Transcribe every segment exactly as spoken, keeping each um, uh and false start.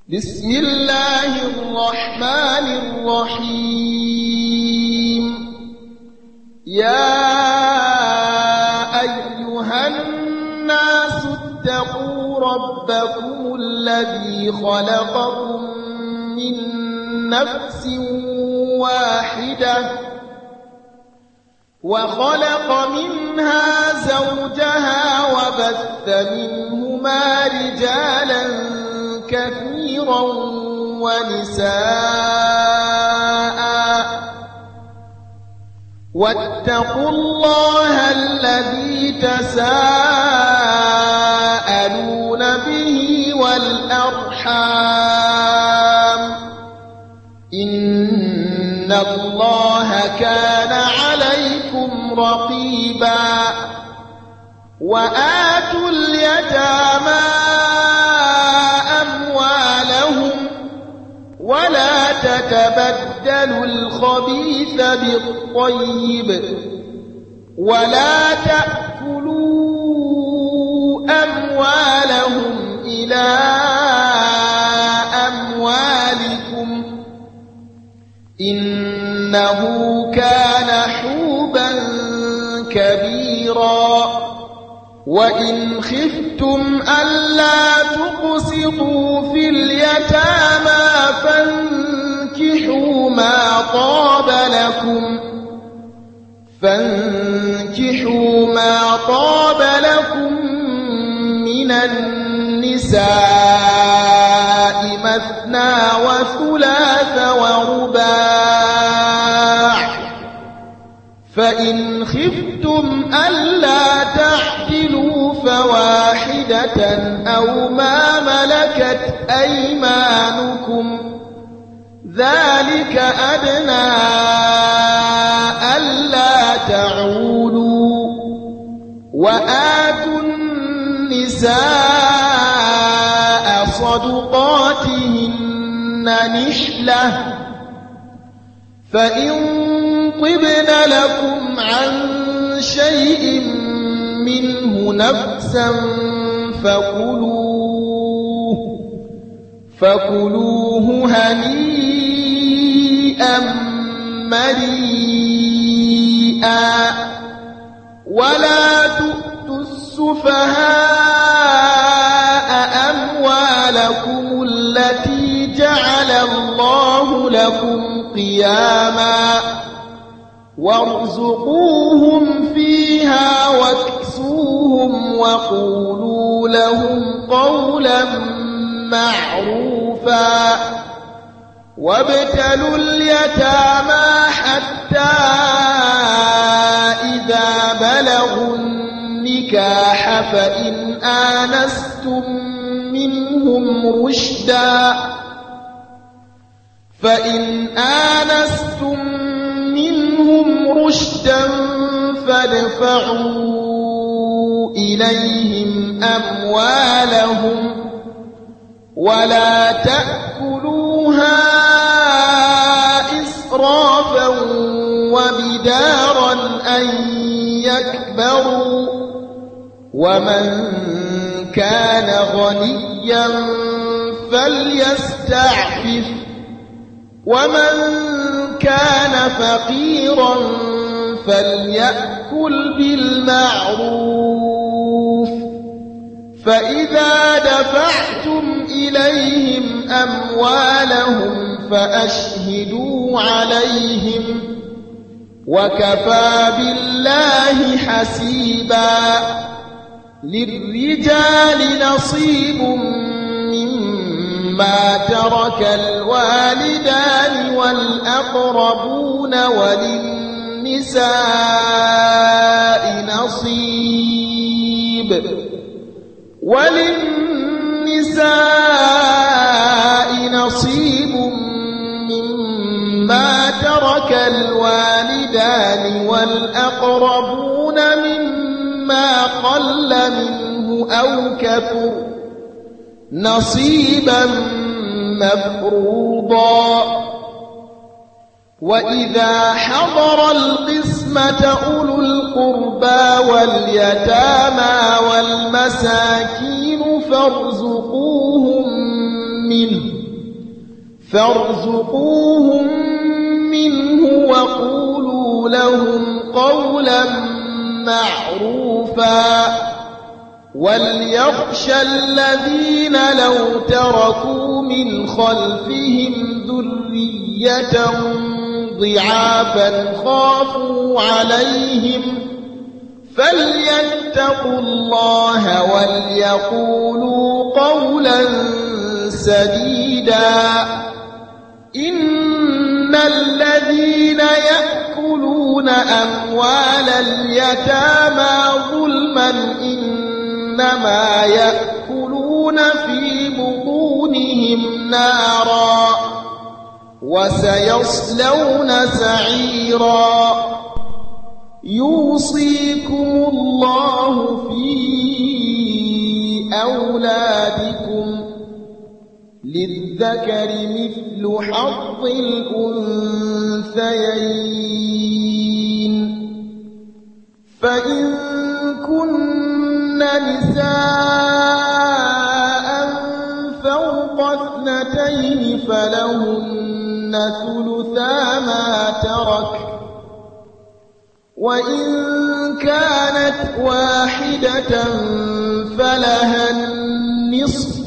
بسم الله الرحمن الرحيم. يا أيها الناس اتقوا ربكم الذي خلقكم من نفس واحدة وخلق منها زوجها وبث منهما رجالا كثيرا ونساء واتقوا الله الذي تساءلون به والأرحام إن الله كان عليكم رقيبا. وآتوا اليتامى أموالهم ولا تتبدلوا الخبيث بالطيب ولا تأكلوا أموالهم إلى أموالكم إنه كان حوبا كبيرا. وإن خفتم ألا تقسطوا في اليتامى فانكحوا ما طاب لكم فانكحوا ما طاب لكم من النساء مثنى وثلاث ورباع فإن خفتم ألا تعدلوا فواحدة أو ما ملكت أيمانكم ذلك أدنى ألا تعولوا. وآتوا النساء صدقاتهن نحلة فإن طبن لكم عن شيء منه نفسا فكلوه فكلوه هنيئا مريئا. ولا تؤتوا السفهاء أموالكم التي جعل الله لكم قياما وارزقوهم فيها واكسوهم وقولوا لهم قولا معروفا. وابتلوا اليتامى حتى إذا بلغوا النكاح فإن آنستم منهم رشدا فإن آنستم منهم رشدا فادفعوا إليهم أموالهم ولا تأكلوها إسرافا وبدارا أن يكبروا. ومن كان غنيا فليستعفف ومن كان فقيرا فليأكل بالمعروف. فإذا دفعتم إليهم أموالهم فأشهدوا عليهم وكفى بالله حسيبا. للرجال نصيب مما ترك الوالدان والأقربون وللنساء نصيب وللنساء نصيب مما ترك الوالدان والأقربون مما قل منه أو كثر نصيبا مفروضا. وإذا حضر القسمة أولو القربى واليتامى والمساكين فارزقوهم منه فارزقوهم منه وقولوا لهم قولا معروفا وليخشى الذين لو تركوا من خلفهم ذرية ضعافا خافوا عليهم فليتقوا الله وليقولوا قولا سديدا إن الذين يأكلون أموال اليتامى ظلما إنما يأكلون في بطونهم نارا وسيصلون سعيرا يوصيكم الله في أولادكم للذكر مثل حظ الأنثيين فإن كن نساء فوق اثنتين فلهن ثلثا ما ترك وإن كانت واحدة فلها النصف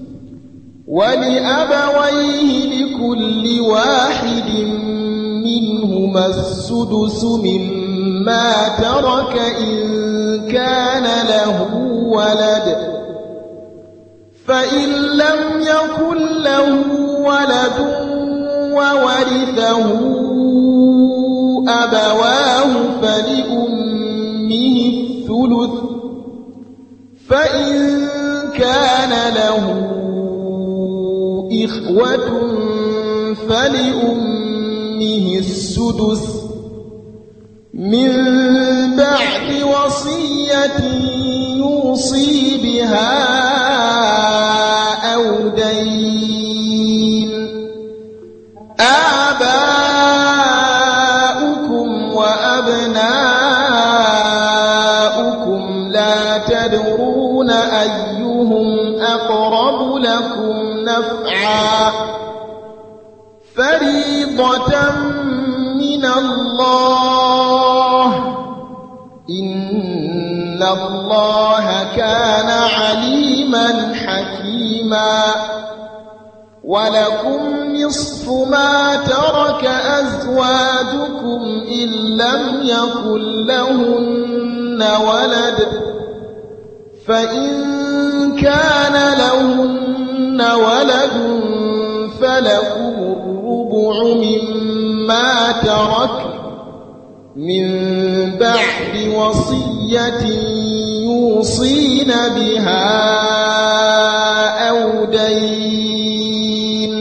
ولأبويه لكل واحد منهما السدس مما ترك إن كان له ولد فإن لم يكن له ولد وورثه أبواه فلأمه الثلث فإن كان له إخوة فلأمه السدس من بعد وصية يوصي بها أو دين آباؤكم وأبناؤكم لا تدرون أيهم أقرب لكم نفعا فريضة من الله إن الله كان عليما حكيما ولكم نصف ما ترك أزواجكم إن لم يكن لهن ولد فإن كان لهن ولد فلكم الربع مما ترك من بعد وصية يوصين بها أو دين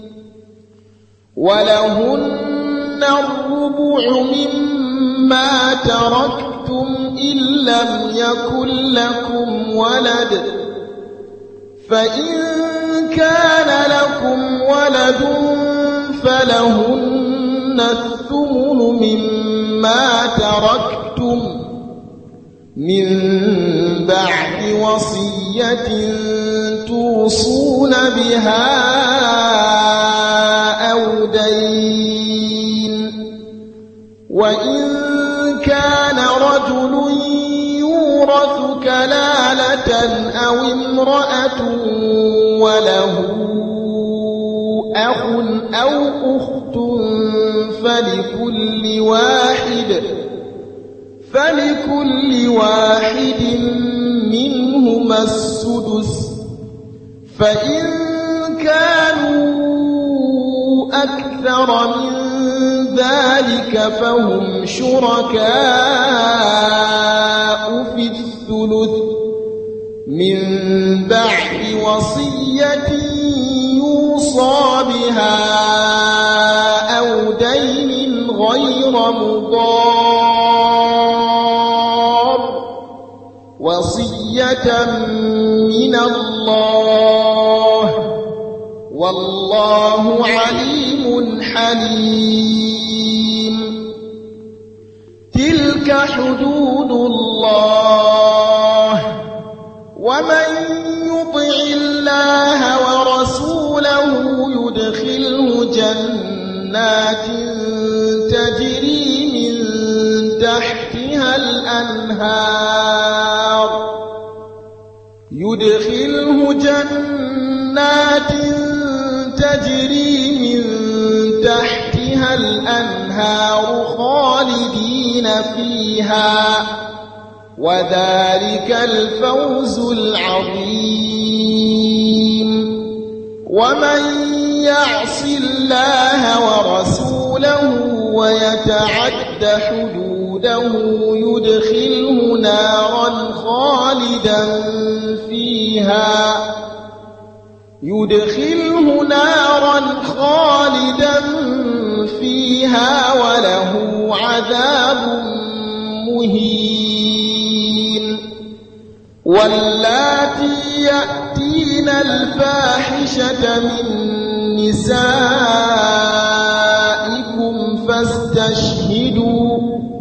ولهن الربع مما تركتم إن لم يكن لكم ولد فإن كان لكم ولد فلهن الثمن مما تركتم من بعد وصية توصون بها أو دين وإن كان رجل يورث كلالة أو امرأة وله أخ أو أخت فلكل واحد فلكل واحد منهما السدس فإن كانوا أكثر من ذلك فهم شركاء في الثلث من بعد وصية يوصى بها أو دين غير مضار وصية من الله والله عليم حليم تلك حدود الله ومن يطع الله ورسوله جنات تجري من تحتها الأنهار يدخله جنات تجري من تحتها الأنهار خالدين فيها وذلك الفوز العظيم. ومن يعص الله ورسوله ويتعد حدوده يدخله نارا خالدا فيها يدخله نارا خالدا فيها وله عذاب مهين. واللاتي يأتين الفاحشة من نسائكم فاستشهدوا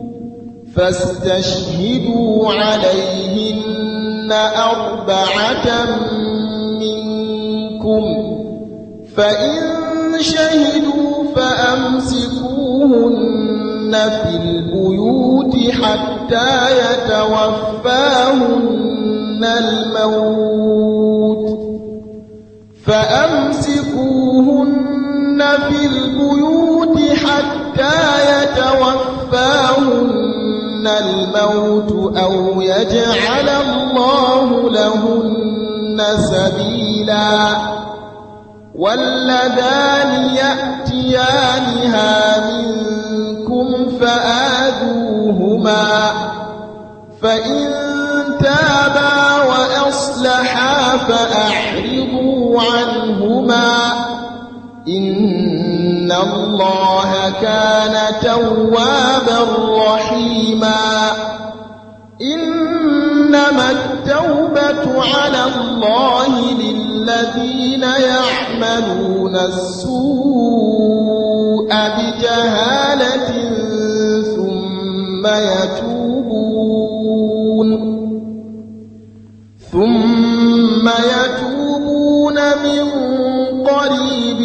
فاستشهدوا عليهن أربعة منكم فإن شهدوا فأمسكوهن في البيوت حتى يتوفاهن الموت فأمسكوهن في البيوت حتى يتوفاهن الموت أو يجعل الله لهن سبيلا. واللذان يأتيانها منكم فآذوهما فإن تابا وأصلحا فأعرضوا عنهما إن الله كان توابا رحيما. إنما التوبة على الله للذين يعملون السوء بجهالة ثم يتوبون ثم يتوبون من قريب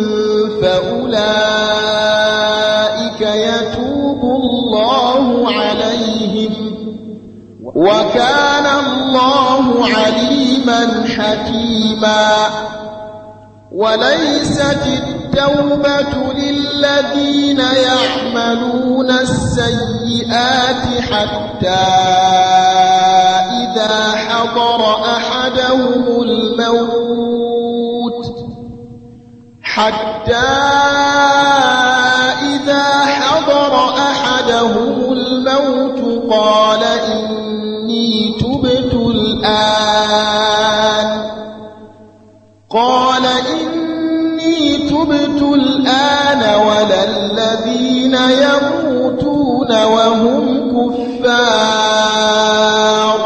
فأولئك يتوب الله عليهم وكان الله عليما حكيما. وليست التوبة للذين يعملون السيئات حتى إذا حضر أحدهم الموت حتى إذا حضر أحدهم الموت قال إني تبت الآن قال إني تبت الآن ولا الذين يموتون وهم كفار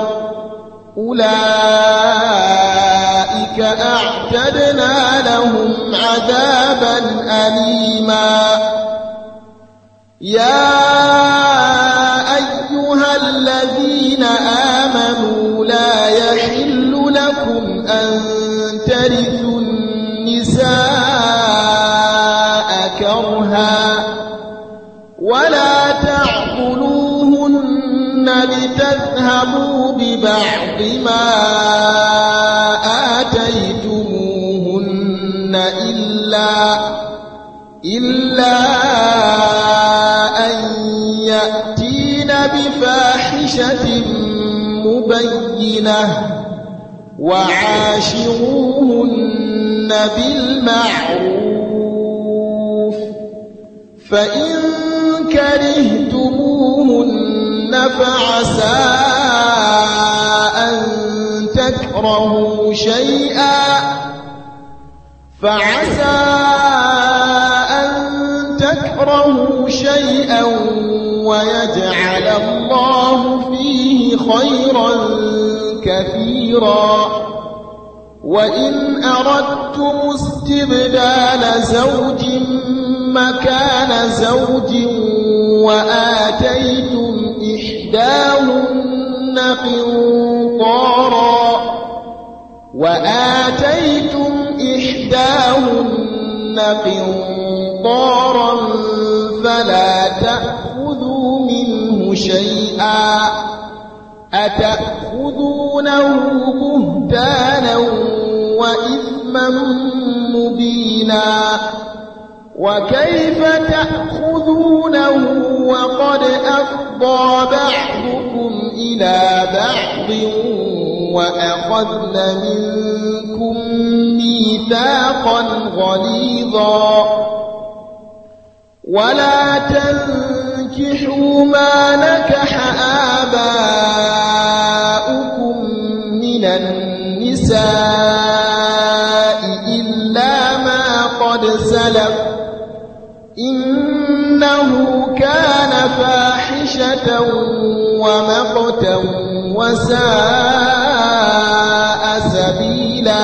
أولئك أعتدنا لهم عذابا أليما. يا أيها الذين آمنوا لا يحل لكم أن ترثوا النساء كرها ولا تعضلوهن لتذهبوا ببعض ما آتيتموهن إلا إلا أن يأتين بفاحشة مبينة وعاشروهن بالمعروف فإن كرهتموهن فعسى أن تكرهوا شيئا فعسى أن تكرهوا شيئا ويجعل الله فيه خيرا كثيرا. وإن أردتم استبدال زوج مكان زوج وآتيتم إحداهن قنطارا وآتيتم إحداهن قنطارا قنطارا فلا تأخذوا منه شيئا أتأخذونه بهتانا وإثما مبينا وكيف تأخذونه وقد أفضى بعضكم إلى بعض وأخذن منكم ميثاقا غليظا ولا تنكحوا ما نكح آباؤكم من النساء إلا ما قد سلف إنه كان فاحشة ومقتا وساء سبيلا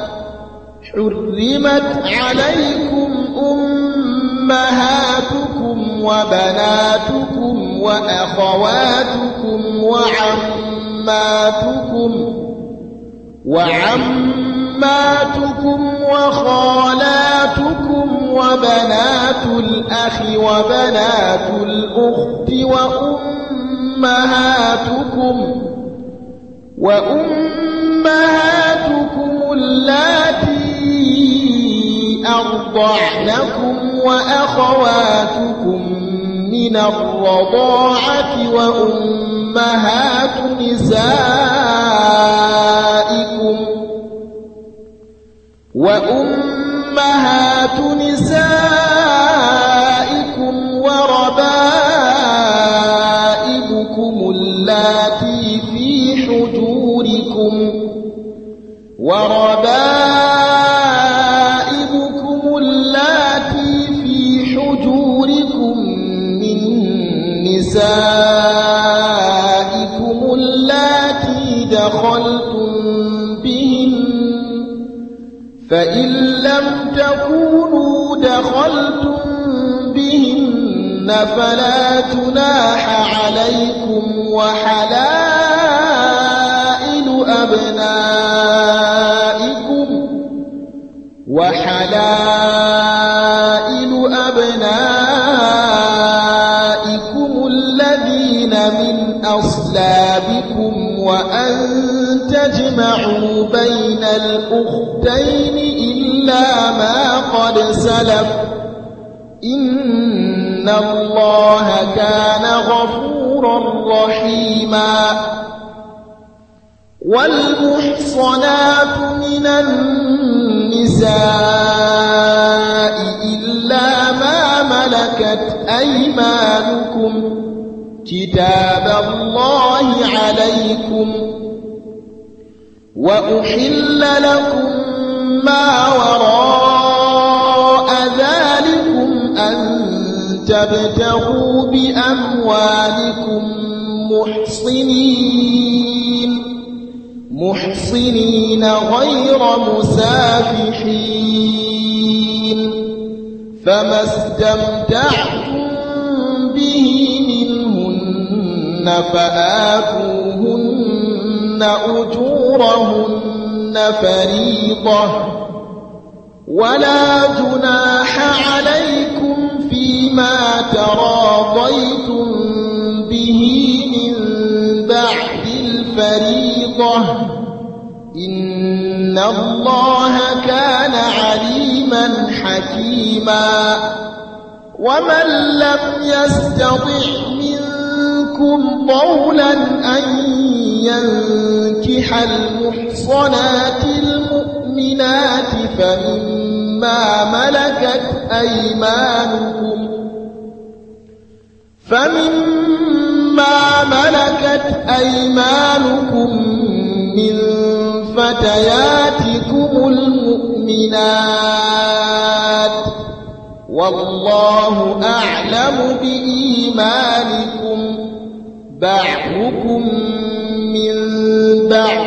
حرمت عليكم أمهاتكم وبناتكم وأخواتكم وعماتكم وعماتكم وخالاتكم وبنات الأخ وبنات الأخت وأمهاتكم وأمهاتكم اللاتي أرضعنكم وأخواتكم من الرضاعة وأمهات نسائكم وأمهات نسائكم وربائبكم اللاتي في حجوركم وربائبكم اللاتي في حجوركم من نسائكم اللاتي دخلتم بهن فإن لم تكونوا دخلتم بهن فلا جناح عليكم وحلائل أبنائكم وحلائل أبنائكم الذين من أصلابكم وأن تجمعوا بين الأختين إلا ما قد سلف إن الله كان غفورا رحيما والمحصنات من النساء إلا ما ملكت أيمانكم كتاب الله عليكم وأحل لكم ما وراء ذلكم أن تبتغوا بأموالكم محصنين محصنين غير مسافحين فما استمتعتم به منهن فآتوهن أجورهن فريضة ولا جناح عليكم فيما تراضيتم به من بعد الفريضة إن الله كان عليما حكيما ومن لم يستطع منكم طولا أن ينكح المحصنات المؤمنات فمما ملكت أيمانكم فمما ملكت أيمانكم من فتياتكم المؤمنات والله أعلم بإيمانكم بعضكم من بعض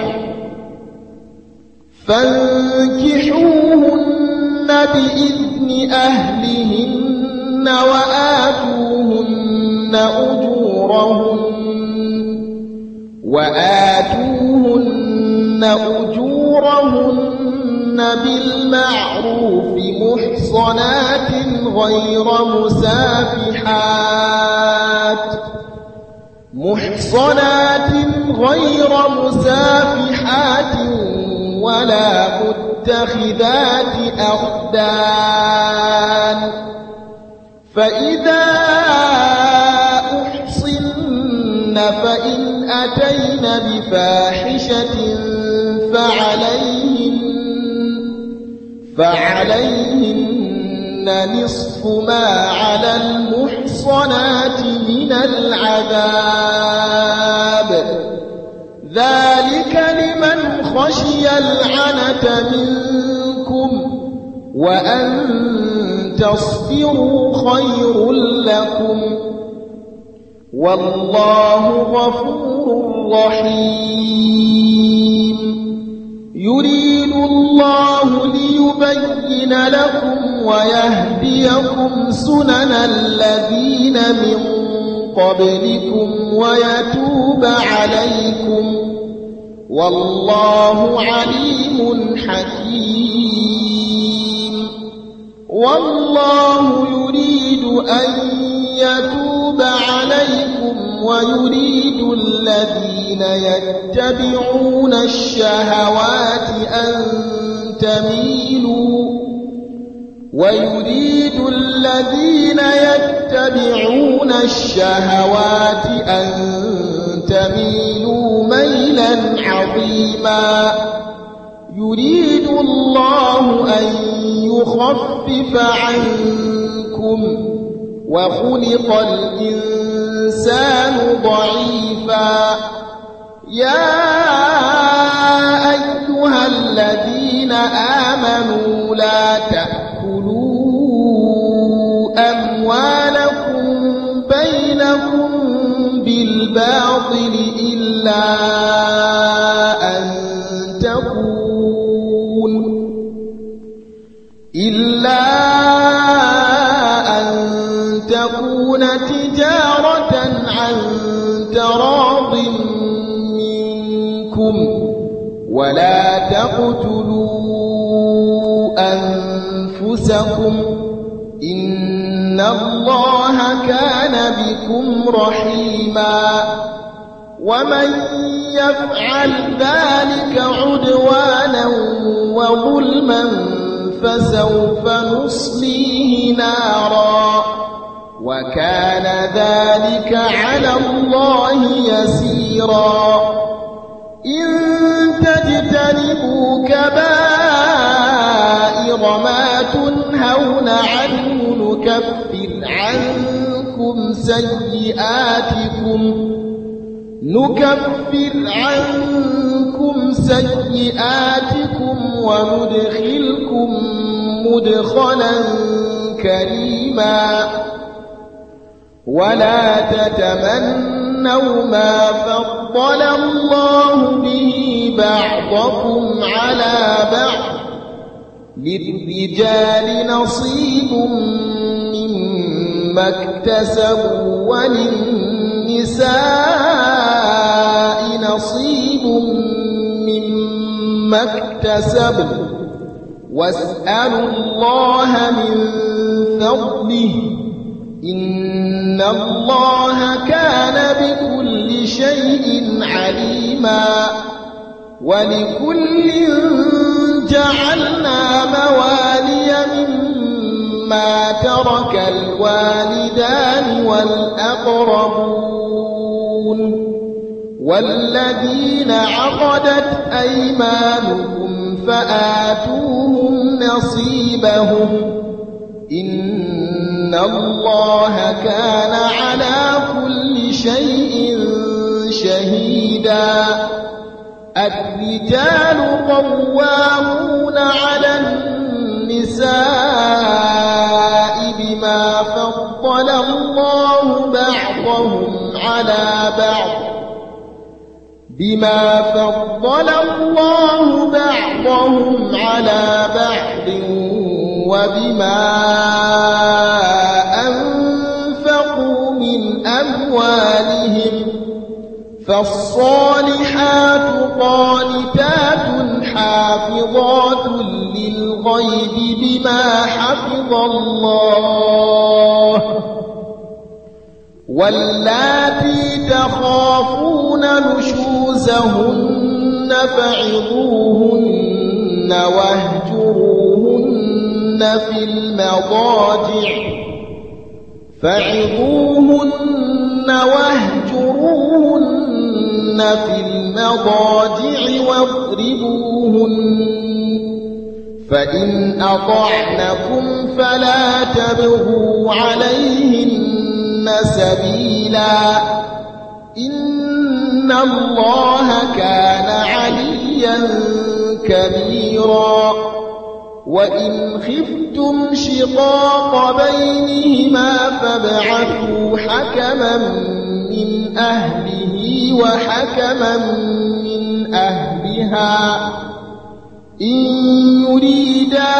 فانكحوهن بإذن أهلهن وآتوهن أجورهن وآتوهن أجورهن بالمعروف محصنات غير مسافحات محصنات غير مسافحات ولا متخذات أخدان فإذا أحصن فإن أتين بفاحشة فعليهن فعليهن نصف ما على المحصنات من العذاب ذلك لمن خشي العنة منكم وأن تصبروا خير لكم والله غفور رحيم يريد الله ليبين لكم ويهديكم سنن الذين من قبلكم ويتوب عليكم والله عليم حكيم والله يريد أن يتوب عليكم ويريد الذين يتبعون الشهوات أن تميلوا ويريد الذين يتبعون الشهوات أن تميلوا ميلا عظيما يريد الله أن يخفف عنكم وخلق الإنسان ضعيفا يا أيها الذين آمنوا لا تأكلوا أموالكم بينكم بالباطل إلا أن تكون إلا أن تكون تجارة عن تراض منكم ولا تقتلوا أنفسكم إن الله كان بكم رحيما ومن يفعل ذلك عدوانا وظلما فسوف نصليه نارا وكان ذلك على الله يسيرا إن تجتنبوا كبائر ما تنهون عنه نكفر عنكم سيئاتكم نكفر عنكم سيئاتكم وندخلكم مدخلا كريما ولا تتمنوا ما فضل الله به بعضكم على بعض للرجال نصيب مما اكتسبوا وللنساء نصيب مما اكتسبوا واسألوا الله من فضله إن الله كان بكل شيء عليما ولكل جعلنا موالي مما ترك الوالدان والأقربون والذين عقدت أيمانهم فآتوهم نصيبهم إن الله كان على كل شيء شهيدا الرجال قوامون على النساء بما فضل الله بعضهم على بعض بما فضل الله بعضهم على بعض وبما أنفقوا من أموالهم فالصالحات قانتات حافظات للغيب الغيب بما حفظ الله واللاتي تخافون نشوزهن فعظوهن واهجروهن في المضاجع فعظوهن واهجروهن في المضاجع واضربوهن فإن أطعنكم فلا تبغوا عليهن سبيلا إن الله كان عليا كبيرا وإن خفتم شقاق بينهما فابعثوا حكما من أهله وحكما من أهلها إن يريدا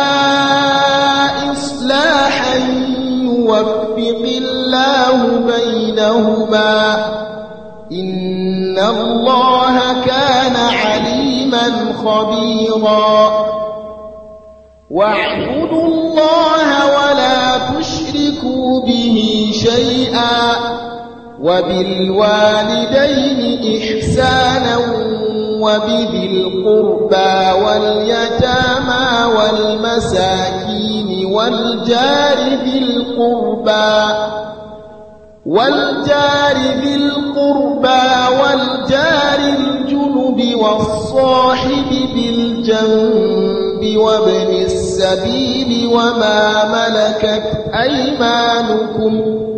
إصلاحا يوفق الله بينهما إن الله كان عليما خبيرا واعبدوا الله ولا تشركوا به شيئا وبالوالدين إحسانا وبذي القربى واليتامى والمساكين والجار ذي القربى والجار ذي القربى والجار الجنب والصاحب بالجنب وابن السبيل وما ملكت أيمانكم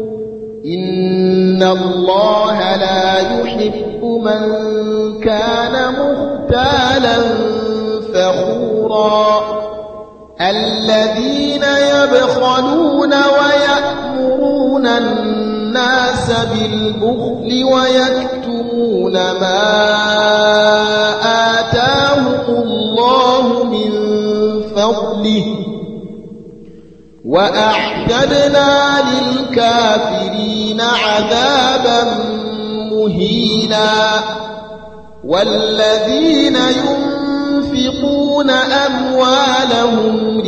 إن الله لا يحب من كان مختالا فخورا الذين يبخلون ويأمرون الناس بالبخل ويكتمون ما آتاهم الله من فضله وأعتدنا للكافرين عذابا مهينا والذين ينفقون أموالهم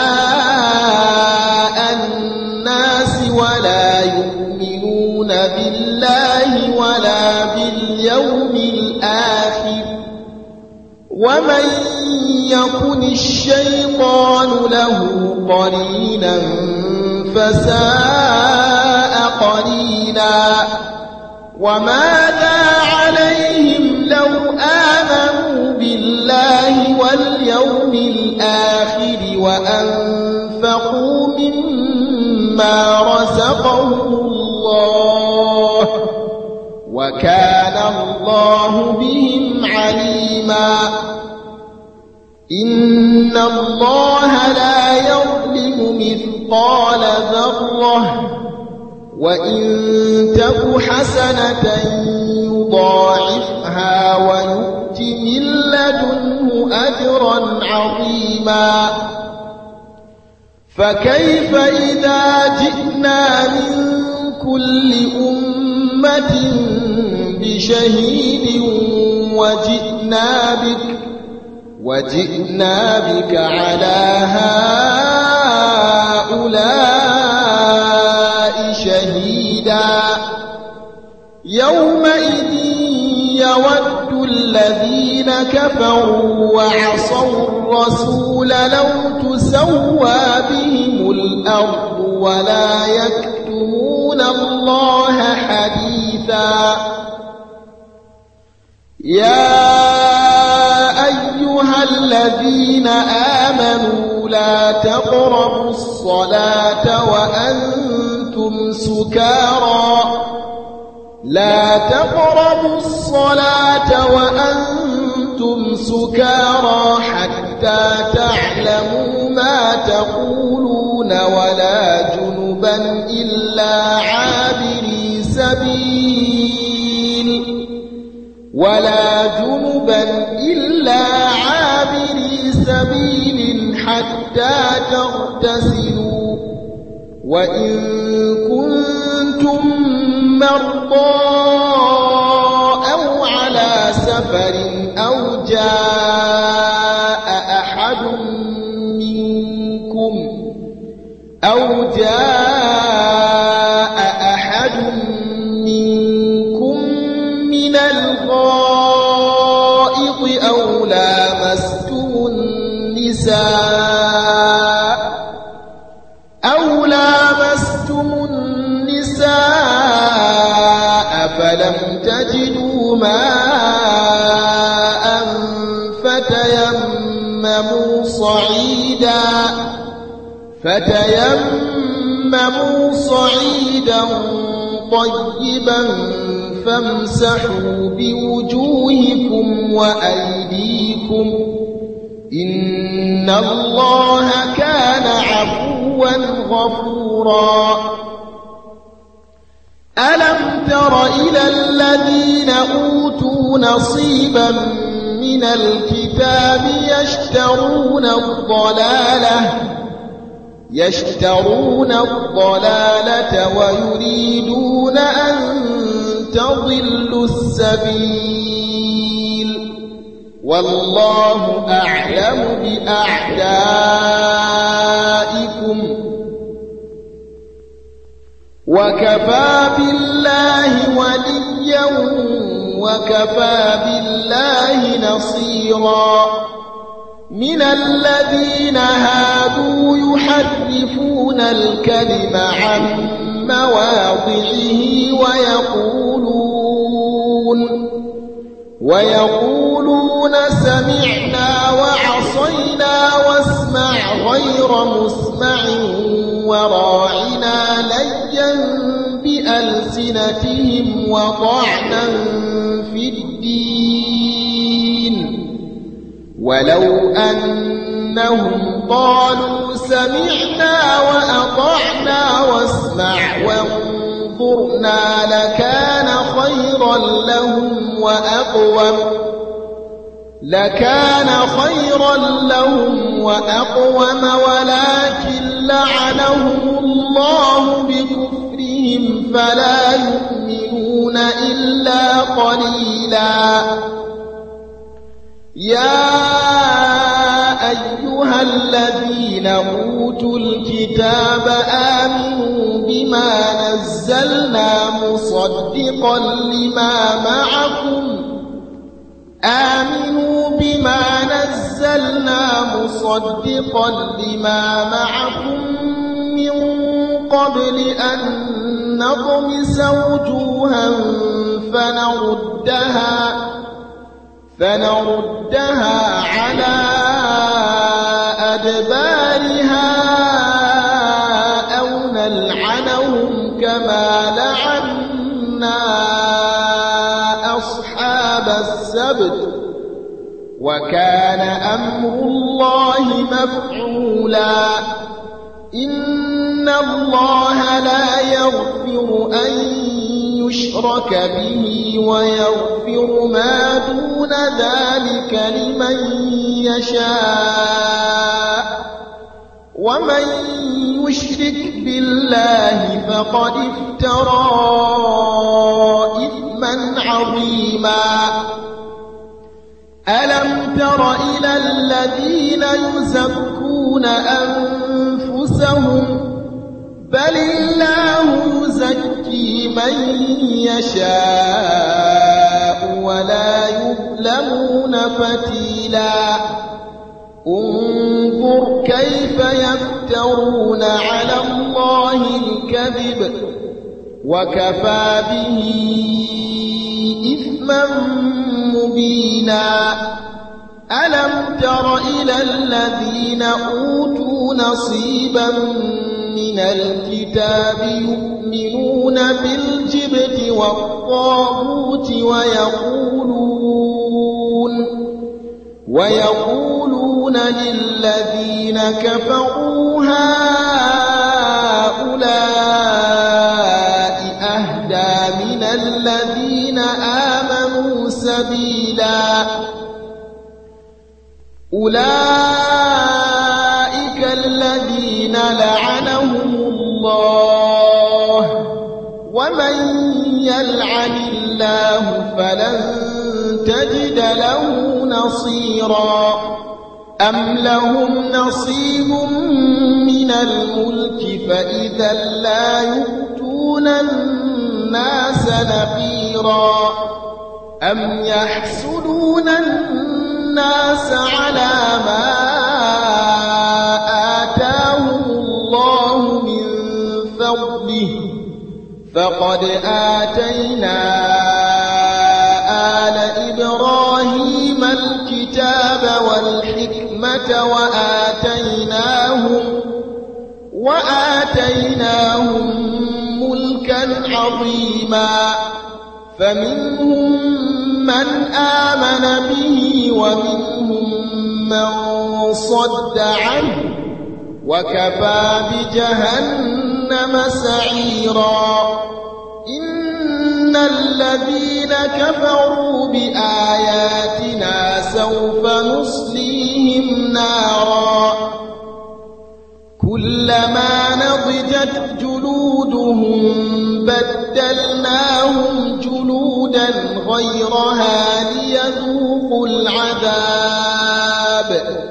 رئاء الناس ولا يؤمنون بالله ولا باليوم الآخر ومن يكن الشيطان له قرينا فساء قرينا وماذا عليهم لو آمنوا بالله واليوم الآخر وأنفقوا مما رزقهم الله وكان الله بهم عليما إن الله لا يظلم مثقال ذرة وإن تك حسنة يضاعفها ويؤت من لدنه أجرا عظيما فكيف إذا جئنا من كل أمة بشهيد وجئنا بك وجئنا بك على هؤلاء شهيدا يومئذ يود الذين كفروا وعصوا الرسول لو تسوى بهم الأرض ولا يكتمون الله حديثا يا أيها الذين آمنوا لا تقربوا الصلاة وأنتم سكارى لا تقربوا الصلاة وأنتم سكارى حتى تعلموا ما تقولون ولا جنبا إلا عابري سبيل ولا جنبا إلا عابري سبيل حتى تغتسلوا وإن كنتم مرضى أو على سفر أو جاء أحد منكم أو جاء أحد منكم من الغائط أو لامستم النساء أو لامستم النساء فلم تجدوا ماء فتيمموا صعيدا فتيمموا صعيدا طيبا فامسحوا بوجوهكم وأيديكم إن الله كان عفوا غفورا ألم تر إلى الذين أوتوا نصيبا من الكتاب يشترون الضلالة يشترون الضلالة ويريدون أن تضلوا السبيل والله أعلم بأعدائكم وكفى بالله وليا وكفى بالله نصيرا من الذين هادوا يحرفون الكلم عن مواضعه ويقولون ويقولون سمعنا وعصينا واسمع غير مسمع وراعنا ليا بألسنتهم وطعنا في الدين ولو أنهم قالوا سمعنا وأطعنا واسمع وانظرنا لكان خيرا لهم وأقوم لكان خيرا لهم وأقوم ولكن لعنهم الله بكفرهم فلا يؤمنون إلا قليلا يا أيها الذين أوتوا الكتاب آمنوا بما نزلنا مصدقا لما معكم آمنوا بما نزلنا مصدقا لما معكم من قبل أن نطمس وجوها فنردها فنردها على أدبارها أو نلعنهم كما لعنا أصحاب السبت وكان أمر الله مفعولا إن الله لا يغفر أن يشرك به ويغفر ما دون ذلك لمن يشاء ومن يشرك بالله فقد افترى إثما عظيما ألم تر إلى الذين يزكون أنفسهم بل الله يزكي من يشاء ولا يظلمون فتيلا انظر كيف يفترون على الله الكذب وكفى به إثما مبينا ألم تر إلى الذين أوتوا نصيبا من الكتاب يؤمنون بالجبت والطاغوت ويقولون ويقولون للذين كفروا هؤلاء أهدى من الذين آمنوا سبيلا أولئك الذين لعنهم الله ومن يلعن الله فلن تجد له نصيرا أم لهم نصيب من الملك فإذا لا يؤتون الناس نقيرا أم يحسدون الناس على ما آتاهم الله من فضله فقد آتينا آل إبراهيم الكتاب والحكمة وآتيناهم وآتيناهم ملكا عظيما فمنهم من آمن به ومنهم من صد عنه وكفى بجهنم سعيرا إن الذين كفروا بآياتنا سوف نصليهم نارا كلما نضجت جلودهم بدلناهم جلودا غيرها ليذوقوا العذاب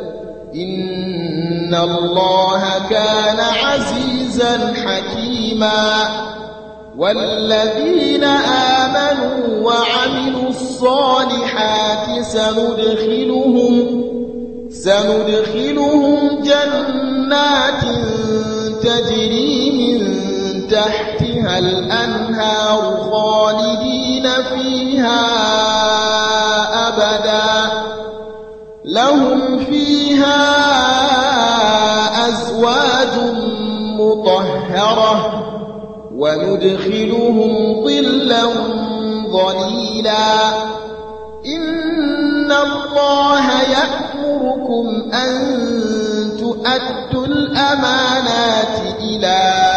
إن الله كان عزيزا حكيما والذين آمنوا وعملوا الصالحات سندخلهم سندخلهم جنات تجري من تحتها الأنهار خالدين فيها أبدا لهم فيها أزواج مطهرة وندخلهم ظلا ظليلا إن الله يأمركم أن تؤدوا الأمانات إلى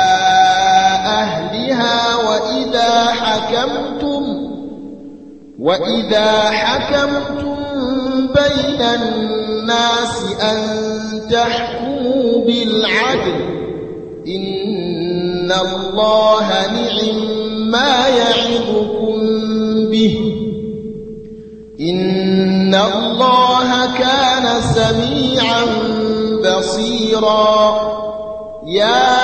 أهلها وإذا حكمتم وإذا حكمتم بين الناس أن تحكموا بالعدل إن الله نعم ما يعظكم به إن الله كان سميعا بصيرا يا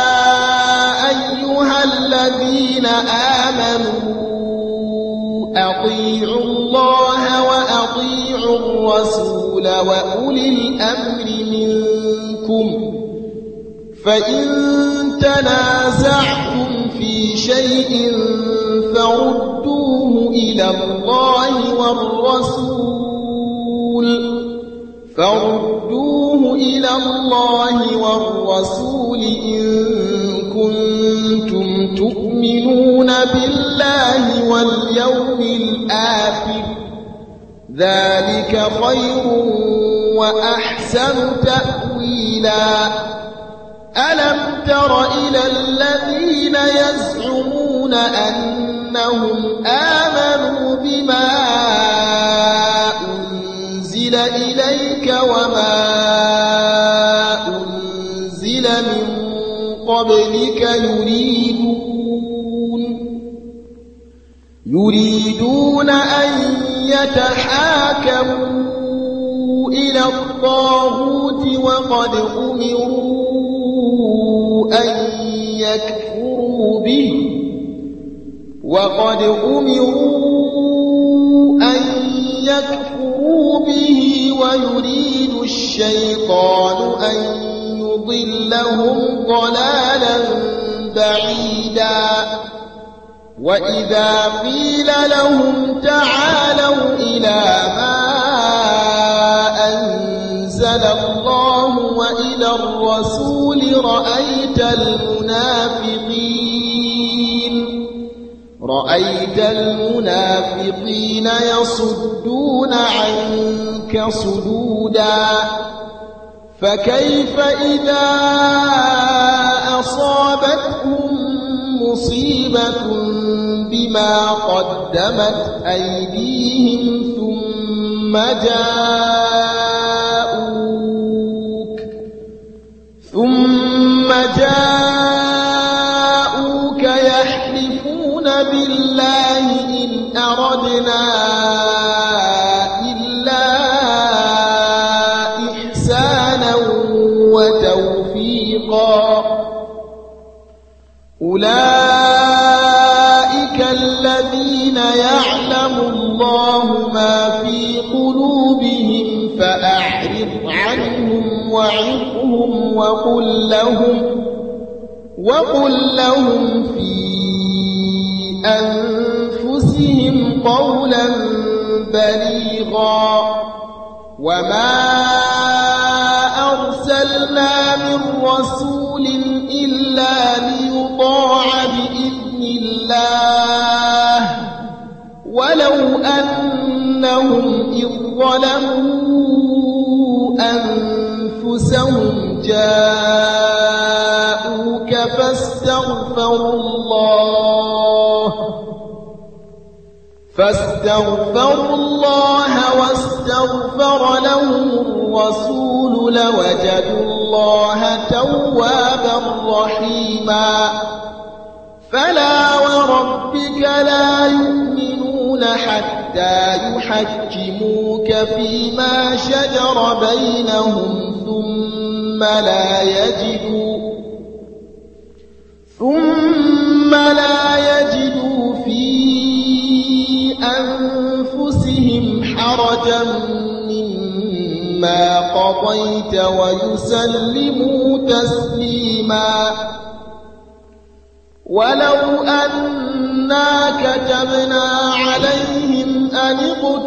أيها الذين آمنوا أطيعوا الله وأطيعوا الرسول وأولي الأمر منكم فإن تنازعتم في شيء فردوه إلى الله والرسول فردوه إلى الله والرسول إن كنتم تؤمنون بالله واليوم الآخر ذلك خير وأحسن تأويلا ألم تر إلى الذين يزعمون أنهم آمنوا بما أنزل إليك وما أنزل من قبلك يريدون يريدون أن يتحاكموا إلى الطاغوت وقد أمروا أن يكفروا به وقد أمروا أن يكفروا به ويريد الشيطان أن يضلهم ضلالا بعيدا وإذا قيل لهم تعالوا إلى ما أنزل الله وإلى الرسول رأيت المنافقين رأيت المنافقين يصدون عنك صدودا فكيف إذا أصابتهم مصيبة بما قدمت أيديهم ثم جاءوك ثم جاءوك يحلفون بالله إن أردنا إلا أولئك الذين يعلم الله ما في قلوبهم فأعرض عنهم وعظهم وقل لهم وقل لهم في أنفسهم قولا بليغا وما أرسلنا من رسول إلا ليطاع بإذن الله ولو أنهم إذ ظلموا أنفسهم جاءوك فاستغفروا الله فاستغفروا الله واستغفر لهم الرسول لوجدوا الله توابا رحيما فلا وربك لا يؤمنون حتى يحكموك فيما شجر بينهم ثم لا يجدوا ثم لا يجدوا في أنفسهم حرجا مما قضيت ويسلموا تسليما ولو أنا كتبنا عليهم أن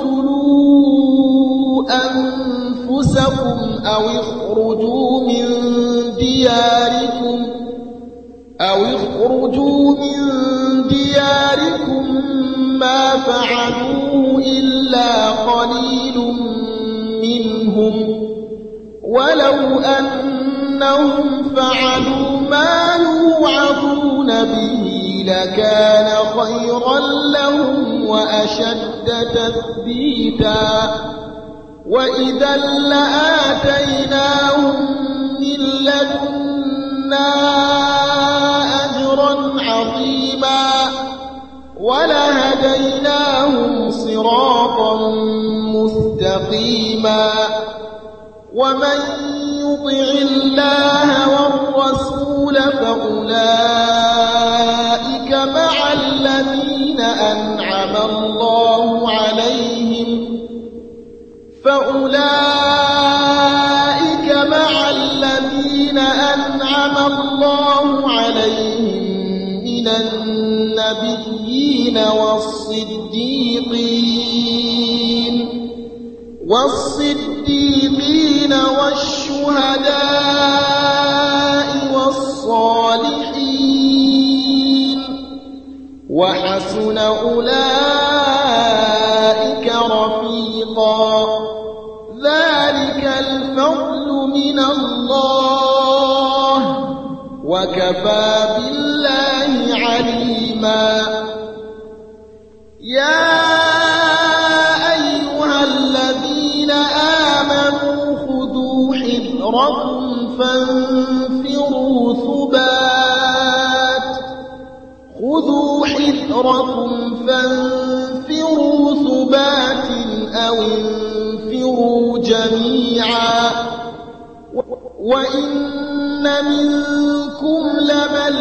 اقتلوا أنفسكم أو اخرجوا من دياركم أو اخرجوا من دياركم ما فعلوه إلا قليل منهم ولو أنهم فعلوا ما يوعظون به لكان خيرا لهم وأشد تثبيتا وإذا لآتيناهم من لدنا أجرا عظيما ولهديناهم صراطا مستقيما ومن يطع الله والرسول فأولئك مع الذين أنعم الله عليهم فأولئك مع الذين أنعم الله عليهم من النبيين والصديقين والصديقين والشهداء والصالحين وحسن أولئك رفيقا ذلك الفضل من الله وكفى بالله عليما يا أيها الذين آمنوا خذوا حذركم فانفروا ثبات خذوا حذركم فانفروا ثبات أو انفروا جميعا وإن منكم لمن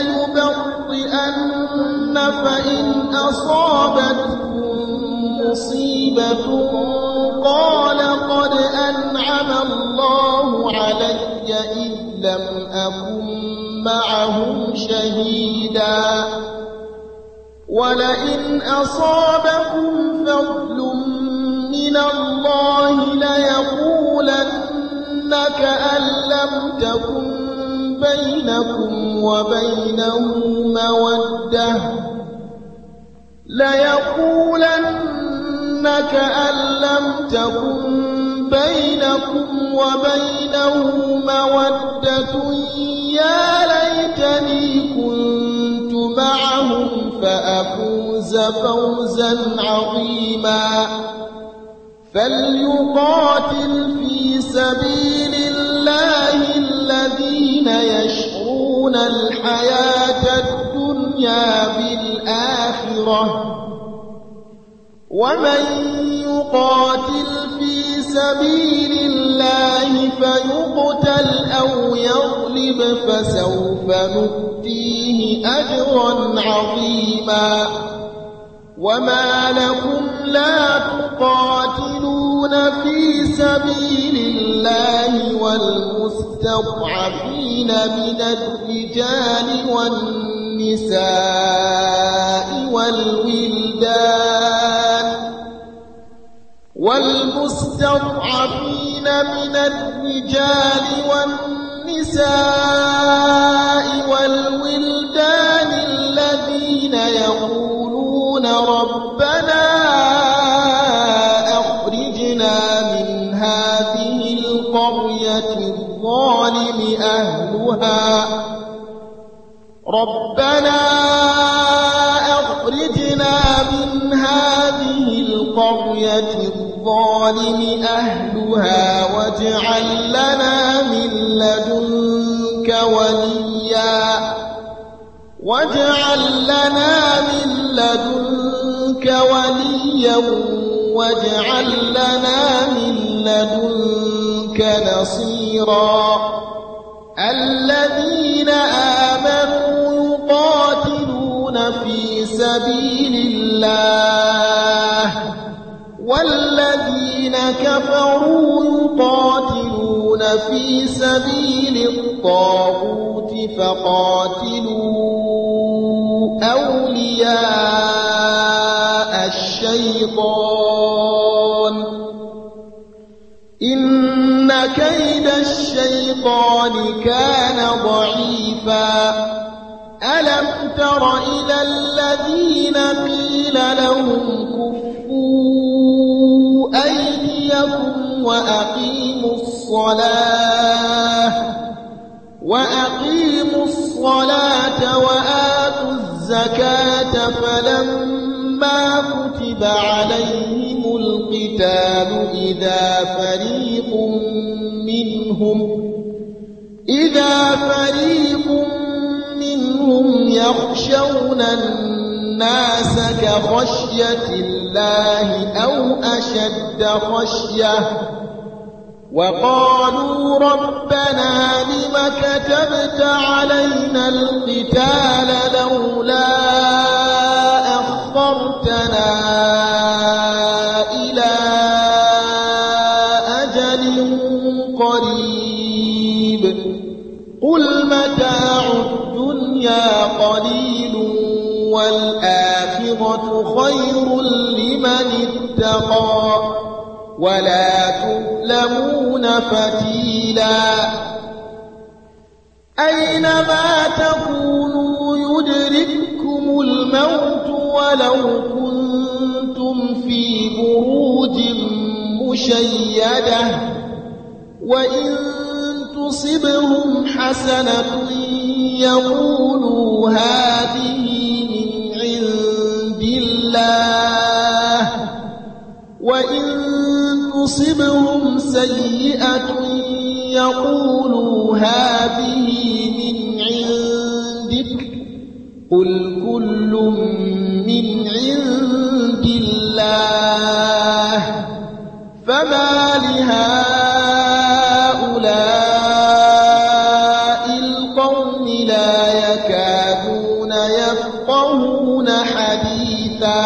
ليبطئن فإن أصابتكم مصيبة قال قد أنعم الله علي إذ لم أكن معهم شهيدا ولئن أصابكم فضل من الله ليقولن كأن لم تكن بينكم وبينه مودة ليقولن كأن لم تكن بينكم وبينه مودة يا ليتني كنت معهم فأفوز فوزا عظيما فليقاتل في سبيل الله الذين يشرون الحياة الدنيا بالآخرة ومن يقاتل في سبيل الله فيقتل أو يغلب يغلب فسوف نؤتيه أجرا عظيما وما لكم لا تقاتلون في سبيل الله والمستضعفين من الرجال والنساء والولدان والمستضعفين من الرجال والنساء والولدان الذين يقولون ربنا أخرجنا من هذه القرية الظالم أهلها ربنا أخرجنا من هذه القرية الظالم أهلها واجعل لنا من لدنك وليا واجعل لنا من لدنك وليا واجعل لنا من لدنك نصيرا الذين آمنوا يقاتلون في سبيل الله والذين كفروا يقاتلون في سبيل الطاغوت فقاتلوا أولياء الشيطان إن كيد الشيطان كان ضعيفا ألم تر إلى الذين قيل لهم كفوا أيديكم وأقيموا الصلاة وأقيموا الصلاة وآتوا الزكاة فلما كتب عليهم القتال إذا فريق منهم إذا فريق منهم يخشون الناس كخشية الله أو أشد خشية وقالوا ربنا لم كتبت علينا القتال لولا أخرتنا إلى أجل قريب قل متاع الدنيا قليل والآخرة خير لمن اتقى ولا تظلمون فتيلا أينما تكونوا يدرككم الموت ولو كنتم في بروج مشيدة وإن تصبهم حسنة يقولوا هذه من عند الله وإن تصبهم سيئة يقولوا هذه من عندك قل كل من عند الله فما لهؤلاء القوم لا يكادون يفقهون حديثا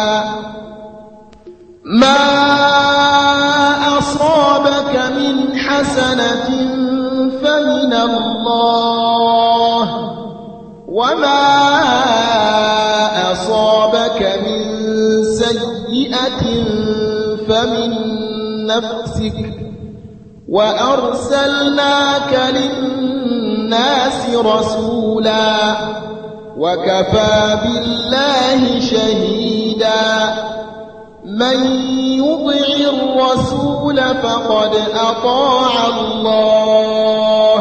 ما أصابك من حسنة فمن الله وما أصابك من سيئة فمن نفسك وأرسلناك للناس رسولا وكفى بالله شهيدا من يطع الرسول فقد أطاع الله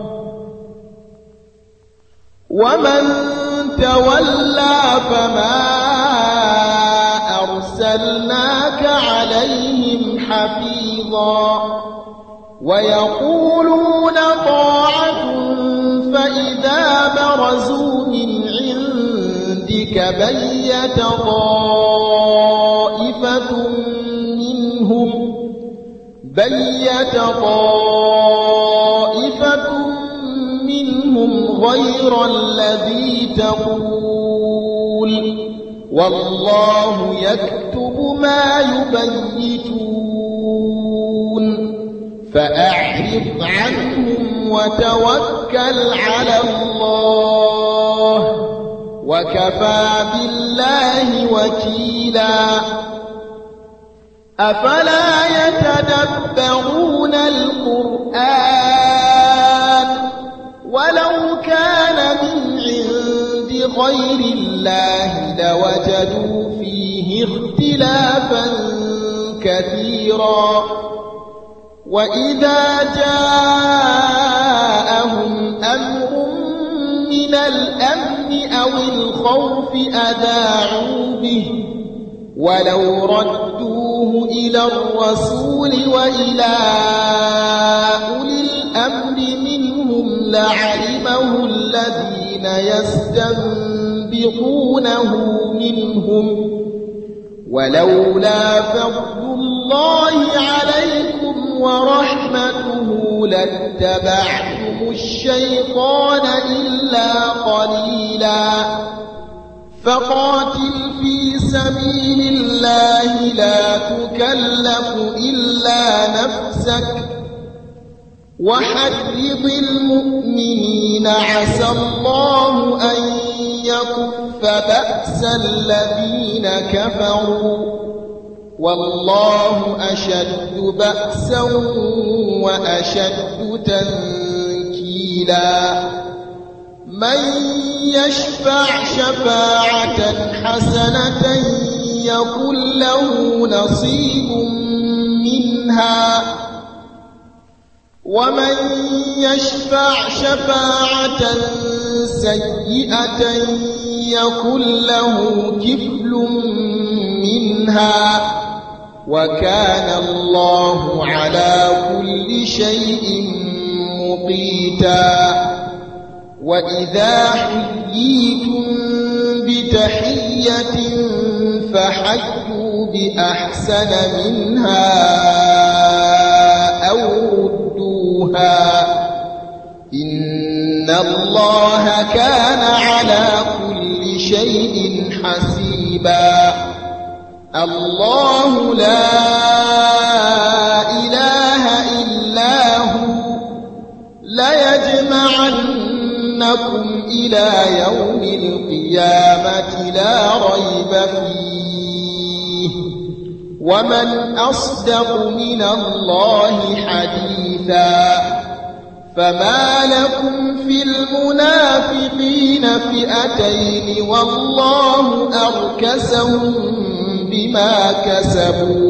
ومن تولى فما أرسلناك عليهم حفيظا ويقولون طاعة فإذا برزوا من عندك بيت طائفة منهم بيت طائفة منهم غير الذي تقول والله يكتب ما يبيتون فأعرض عنهم وتوكل على الله وكفى بالله وكيلا أفلا يتدبرون القرآن ولو كان من عند غير الله لوجدوا فيه اختلافا كثيرا وإذا جاءهم أمر من الأمن أو الخوف أذاعوا به ولو ردوه إلى الرسول وإلى أولي الأمر منهم لعلمه الذين يستنبطونه منهم ولولا فضل الله عليكم ورحمته لاتبعتم الشيطان إلا قليلا فقاتل في سبيل الله لا تكلف إلا نفسك وحرض المؤمنين عسى الله أن يكف بأس الذين كفروا والله أشد بأسا وأشد تنكيلا من يشفع شفاعة حسنة يكن له نصيب منها ومن يشفع شفاعة سيئة يكن له كفل منها وكان الله على كل شيء مقيتا وإذا حييتم بتحية فحيوا بأحسن منها أو ردوها إن الله كان على كل شيء حسيبا الله لا إله إلا هو ليجمعنكم إلى يوم القيامة لا ريب فيه ومن أصدق من الله حديثا فما لكم في المنافقين فئتين والله أركسهم بما كسبوا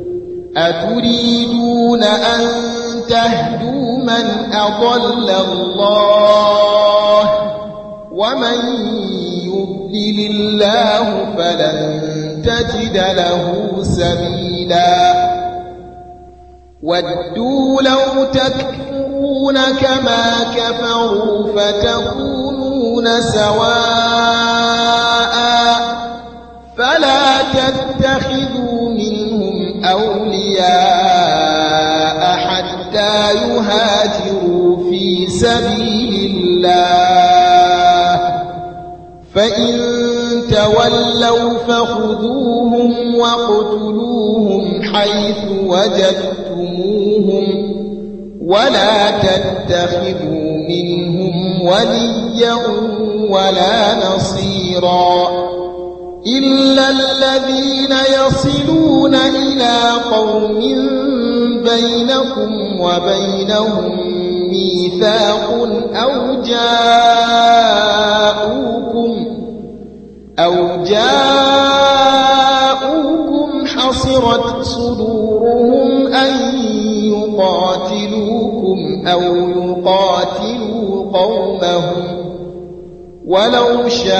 أتريدون أن تهدوا من أضل الله ومن يضلل الله فلن تجد له سبيلا ودوا لو تكفرون كما كفروا فتكونون سواء فلا تتخذوا منهم أولياء حتى يهاجروا في سبيل الله فإن تولوا فخذوهم واقتلوهم حيث وجدتموهم ولا تتخذوا منهم وليا ولا نصيرا إلا الذين يصلون إلى قوم بينكم وبينهم ميثاق أو جاءوكم أو جاءوكم حصرت صدورهم أن يقاتلوكم أو يقاتلوا قومهم ولو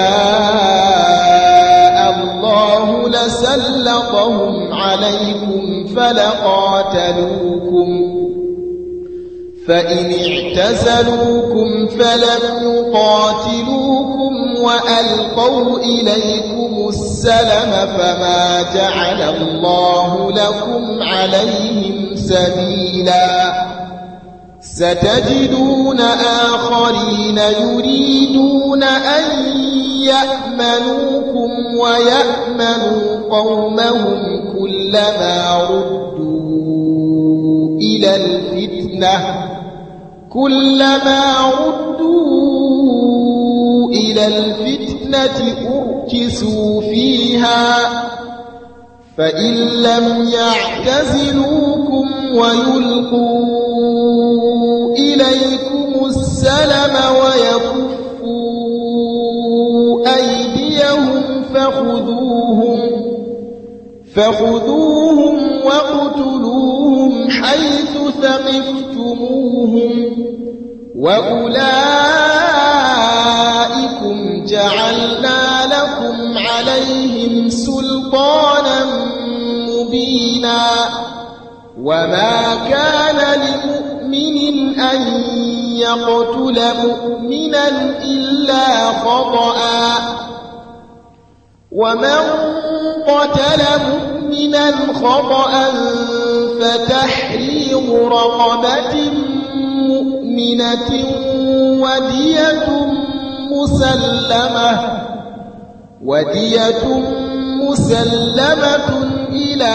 شاء الله لسلطهم عليكم فلقاتلوكم فإن اعتزلوكم فلم يقاتلوكم وألقوا إليكم السلم فما جعل الله لكم عليهم سبيلا ستجدون آخرين يريدون أن يأمنوكم ويأمنوا قومهم كلما ردوا إلى الفتنة كلما ردوا إلى الفتنة أركسوا فيها فإن لم يعتزلوكم ويلقوا إليكم السلم ويكفوا أيديهم فخذوهم فخذوهم واقتلوهم حيث ثقفتموهم وأولئكم جعلنا لكم عليهم سلطانا مبينا وما كان لمؤمن أن يقتل مؤمنا إلا خطأ ومن قتل مؤمنا خطأ فتحرير رقبة مؤمنة ودية مسلمة ودية مسلمة إلى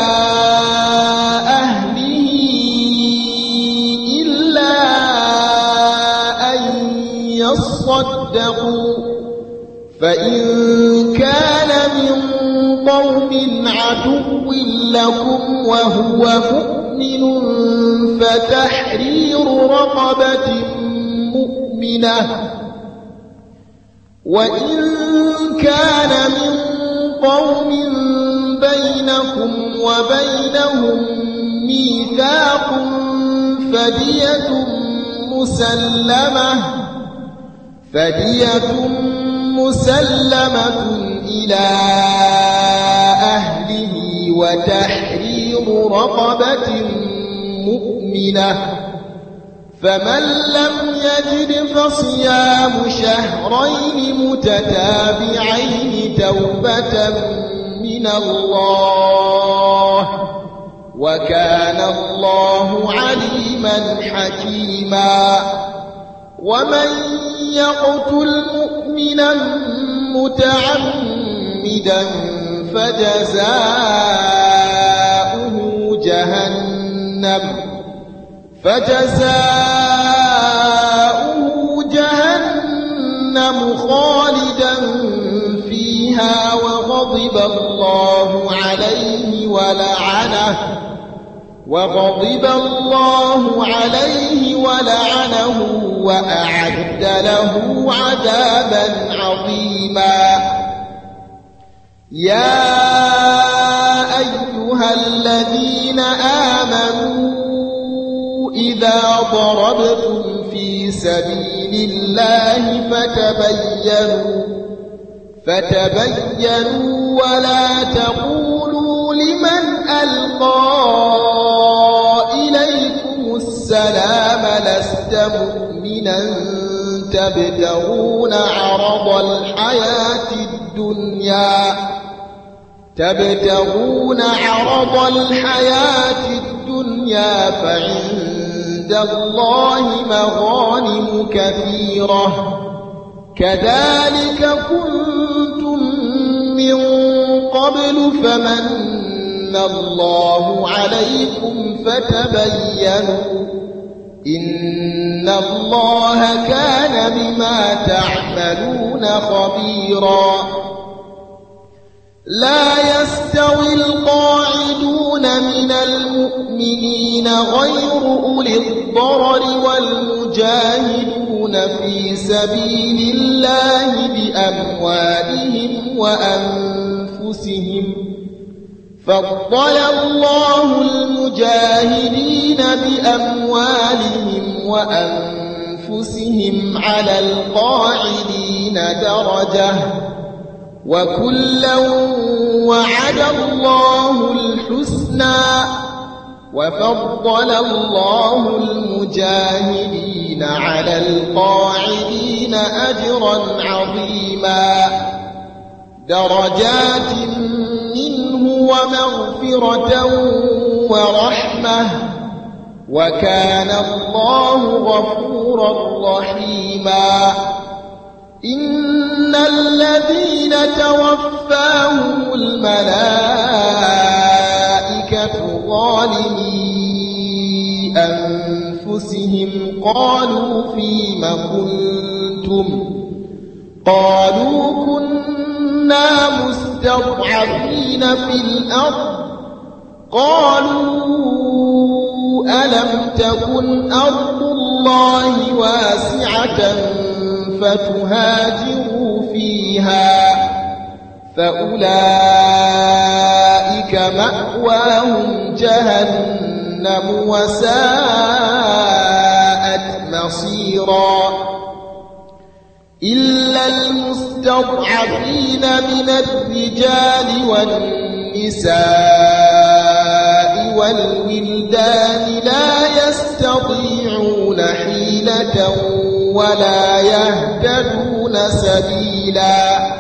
أهله إلا أن يصدقوا فإن كان من قوم عدو لكم وهو مؤمن فتحرير رقبة مؤمنة وإن كان من قوم بينكم وبينهم ميثاق فدية مسلمة فدية مسلمة إلى أهله وتحرير رقبة مؤمنة فمن لم يجد فصيام شهرين متتابعين توبة من الله وكان الله عليما حكيما ومن يقتل مؤمنا متعمدا فجزاؤه جهنم فجزاؤه جهنم خالدا فيها وغضب الله عليه ولعنه وغضب الله عليه ولعنه وأعد له عذابا عظيما يا أيها الذين آمنوا إذا ضربتم في سبيل الله فتبينوا فتبينوا ولا تقولوا لمن ألقى إليكم السلام لست مؤمنا تبتغون عرض الحياة الدنيا تبتغون عرض الحياة الدنيا فعند الله مغانم كثيرة كذلك كنتم من قبل فمن الله عليكم فتبينوا إن الله كان بما تعملون خبيرا لا يستوي القاعدون من المؤمنين غير أولي الضرر والمجاهدون في سبيل الله بأموالهم وأنفسهم فضل الله المجاهدين بأموالهم وأنفسهم على القاعدين درجة وكلا وعد الله الحسنى وفضل الله المجاهدين على القاعدين أجرا عظيما درجات منه ومغفرة ورحمة وكان الله غفورا رحيما إن الذين توفاهم الملائكة ظالمي أنفسهم قالوا فيم كنتم قالوا كنا مستضعفين في الأرض قالوا ألم تكن أرض الله واسعة فتهاجروا فيها فأولئك مأواهم جهنم وساءت مصيرا إلا المستضعفين من الرجال والنساء والولدان لا يستطيعون حيلة ولا يهتدون سبيلا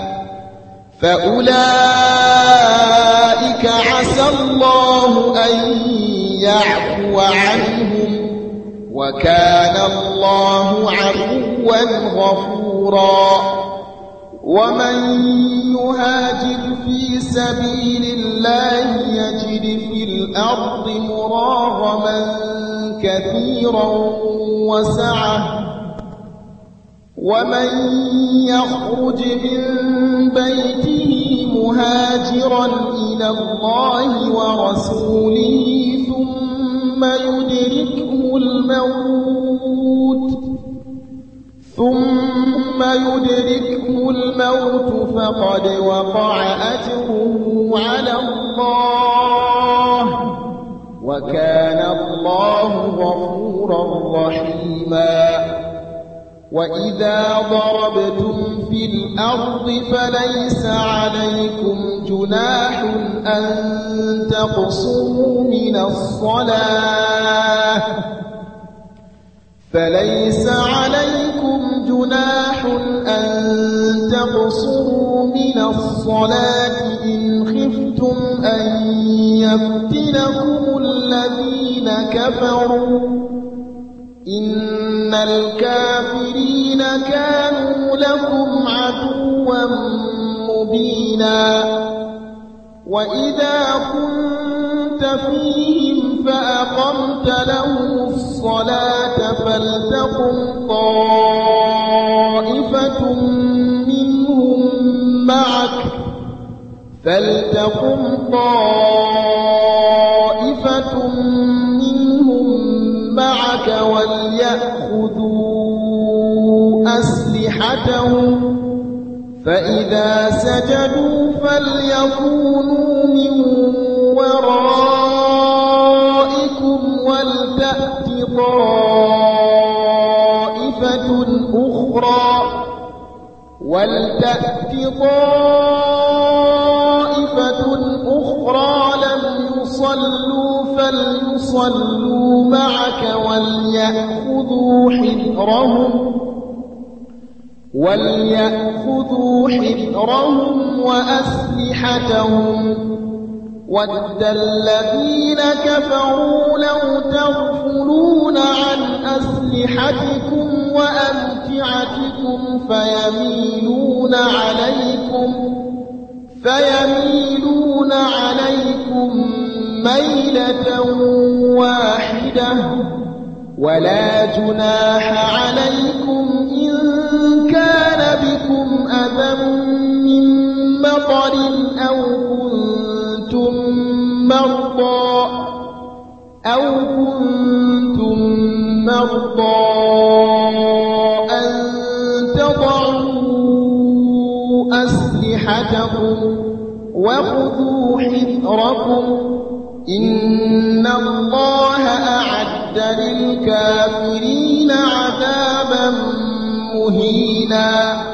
فأولئك عسى الله أن يعفو عنهم وكان الله عفوا غفورا ومن يهاجر في سبيل الله يجد في الأرض مراغما كثيرا وسعة ومن يخرج من بيته مهاجرا إلى الله ورسوله ثم يدركه الموت ثم يدركه الموت فقد وقع أجره على الله وكان الله غفورا رحيما وإذا ضربتم في الأرض فليس عليكم جناح أن تقصروا من الصلاة فليس عليكم جناح أن تقصروا من الصلاة إن خفتم أن يفتنكم الذين كفروا إن الكافرين كانوا لكم عدوا مبينا وإذا كنت فيهم فأقمت لهم الصلاة فلتقم طائفة منهم معك فلتقم طائفة منهم معك وليأخذوا أسلحتهم فإذا سجدوا فليكونوا من ورائكم ولتأت طائفة أخرى ولتأت طائفة أخرى لم يصلوا فليصلوا معك وليأخذوا حذرهم وليأخذوا حذرهم وأسلحتهم ود الذين كفروا لو تغفلون عن أسلحتكم وأمتعتكم فيميلون عليكم فيميلون عليكم ميلة واحدة ولا جناح عليكم إن كان بكم أذى من مطر أو كنتم مرضى أو كنتم مرضى أن تضعوا أسلحتكم وخذوا حذركم إن الله أعد للكافرين عذابا مهينا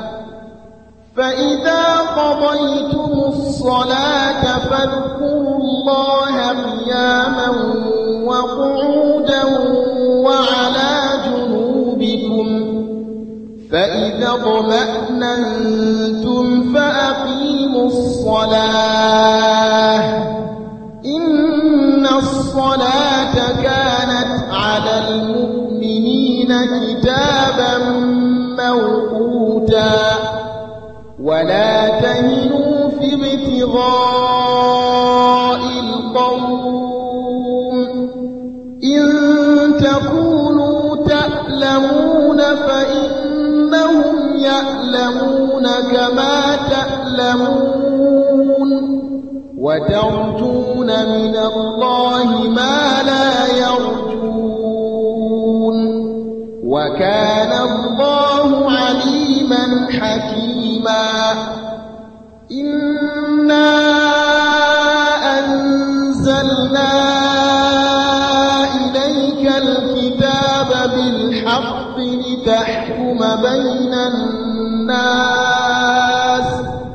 فإذا قضيتم الصلاة فاذكروا الله قياما وقعودا وعلى جنوبكم فإذا اطمأننتم فأقيموا الصلاة إن الصلاة كانت كتابا موقوتا ولا تهنوا في ابتغاء القوم إن تكونوا تألمون فإنهم يألمون كما تألمون وترجون من الله ما لا يرجون وكان الله عليما حكيما إنا أنزلنا إليك الكتاب بالحق لتحكم بين الناس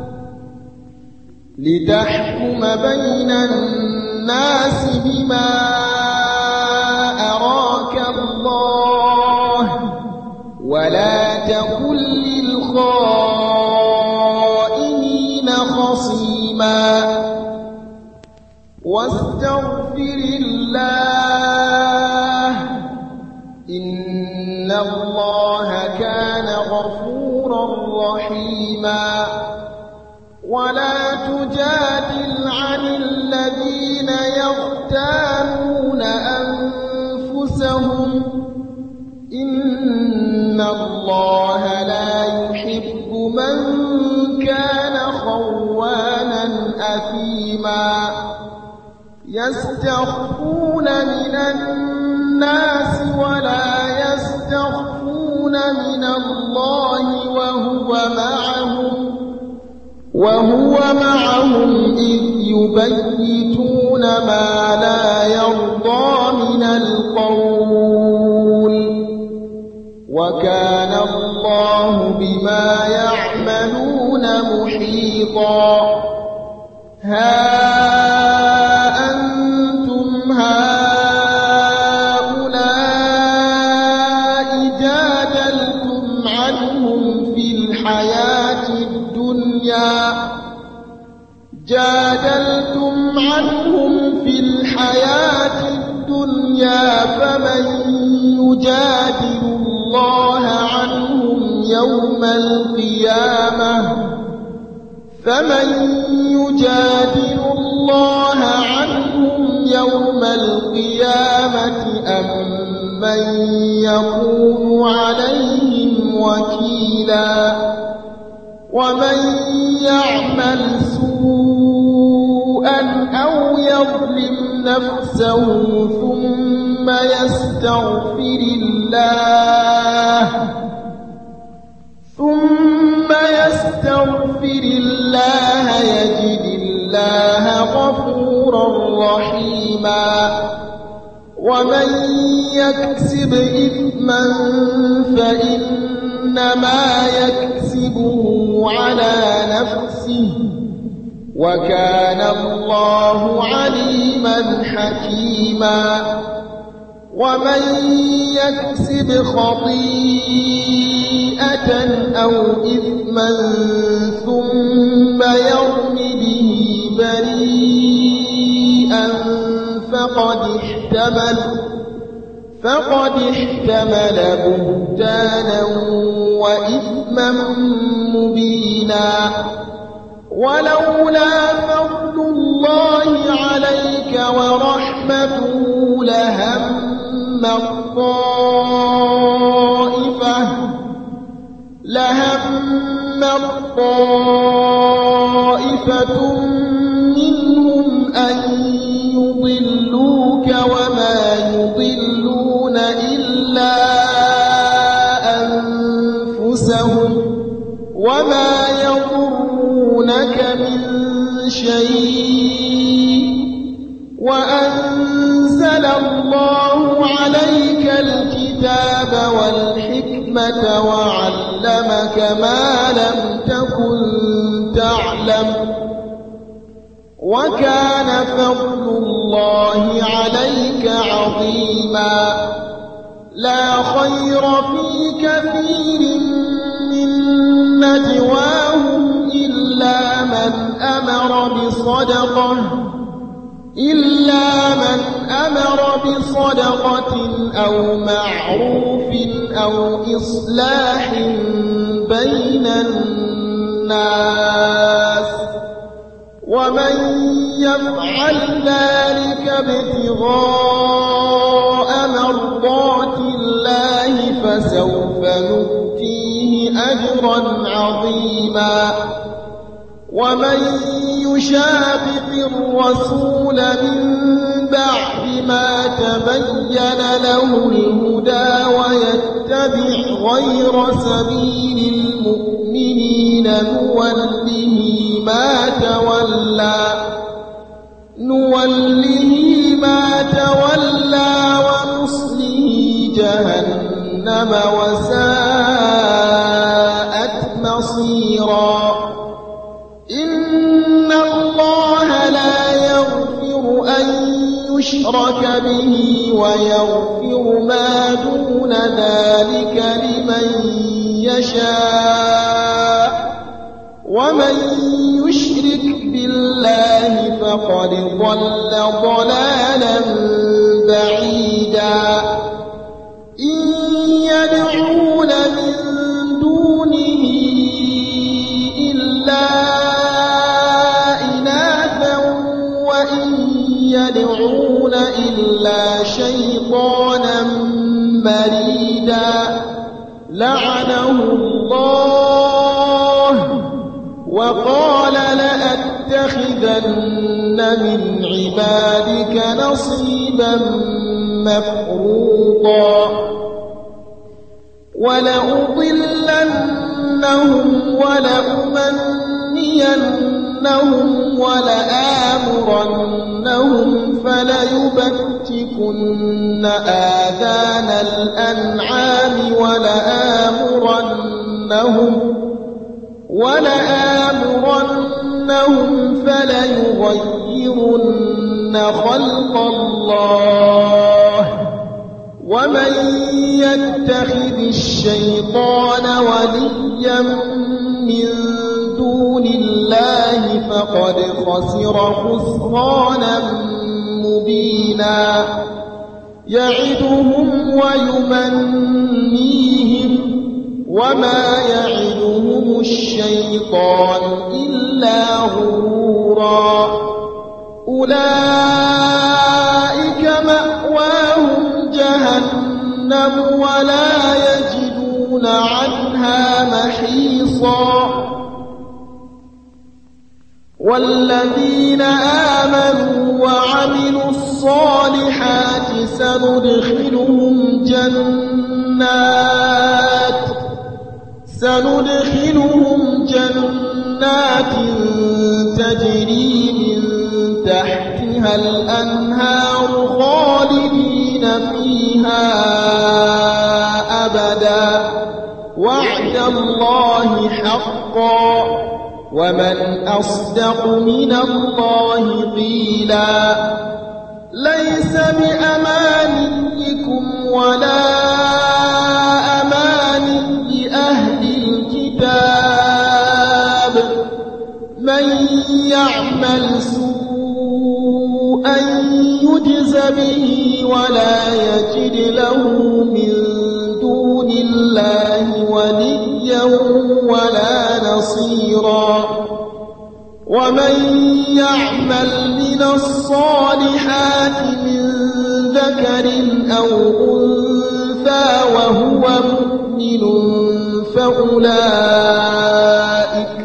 لتحكم بين الناس بما أراك الله ولا تكن للخائنين خصيما واستغفر الله إن الله كان غفورا رحيما ولا تجادل عن الذين يختانون أنفسهم إن الله لا يحب من كان خوانا أثيما يستخفون من الناس ولا يستخفون من الله وهو معهم وهو معهم إذ يبيتون ما لا يرضى من القول وكان الله بما يعملون محيطا ها أنتم هؤلاء جادلتم عنهم في الحياة الدنيا جادلتم عنهم في الحياة الدنيا فمن يجادل الله عنهم يوم القيامة فمن يجادل الله عنهم يوم القيامة أم من يكون عليهم وكيلا ومن يعمل سوءا أو يظلم نفسه ثم يستغفر الله ثم يستغفر الله يجد الله غفورا رحيما ومن يكسب إثما فإنما يكسبه على نفسه وكان الله عليما حكيما ومن يكسب خطيئة أو إثما ثم يرم به بريئا فقد احتمل فقد احتمل بهتانا وإثما مبينا ولولا فضل الله عليك ورحمته لهم الطائفة لهم الطائفة منهم أن يضلوك وما يضلون إلا أنفسهم وما يضرونك من شيء وأنزل الله عليك الكتاب والحكمة وعلمك ما لم تكن تعلم وكان فضل الله عليك عظيما لا خير في كثير من نجواهم إلا من أمر بصدقة إلا من أمر بصدقة أو معروف أو إصلاح بين الناس ومن يفعل ذلك ابتغاء مرضات الله فسوف نؤتيه أجرا عظيما ومن يشاقق الرسول من بعد ما تبين له الهدى ويتبع غير سبيل المؤمنين نوله ما تولى نوله ما تولى ونصله جهنم وساءت مصيرا إن الله لا يغفر أن يشرك به ويغفر ما دون ذلك لمن يشاء ومن يشرك بالله فقد ضل ضلالا بعيدا إن يدعون من دونه إلا إناثا وإن يدعون إلا شيطانا مريدا لعنه الله وقال لأتخذن من عبادك نصيبا مفروضا ولأضلنهم ولأمنينهم ولآمرنهم فليبتكن آذان الأنعام ولآمرنهم ولآمرنهم فليغيرن خلق الله ومن يتخذ الشيطان وليا من دون الله فقد خسر خسرانا مبينا يعدهم ويمنيهم وما يعدهم الشيطان إلا غرورا أولئك مأواهم جهنم ولا يجدون عنها محيصا والذين آمنوا وعملوا الصالحات سندخلهم جنات سندخلهم جنات تجري من تحتها الأنهار خالدين فيها أبدا وعد الله حقا ومن أصدق من الله قيلا ليس بأمانيكم ولا أماني أهل الكتاب من يعمل سوءا يجز به ولا يجد له من دون الله وليا ولا نصيرا ومن يعمل من الصالحات من ذكر أو أنثى وهو مؤمن فأولئك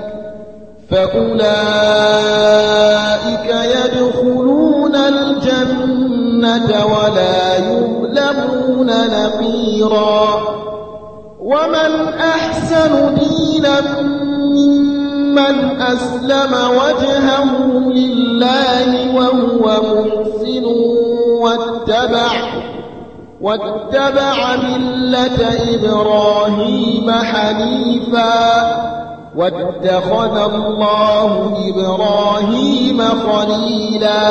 فأولئك يدخلون الجنة ولا يظلمون نقيرا ومن أحسن دينا ممن أسلم وجهه لله وهو محسن واتبع واتبع ملة إبراهيم حنيفا واتخذ الله إبراهيم خليلا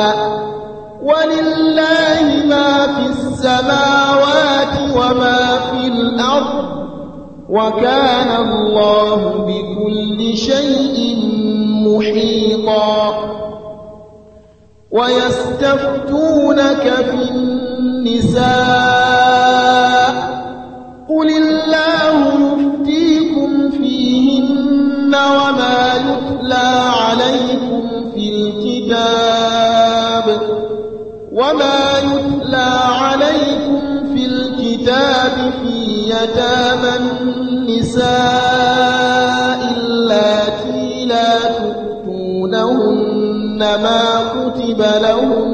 ولله ما في السماوات وما في الأرض وكان الله بكل شيء محيطا ويستفتونك في النساء قل الله يفتيكم فيهن وما يتلى عليكم في الكتاب وما يتلى عليكم في الكتاب في يتامى النساء اللاتي لا تؤتونهن ما كتب لهن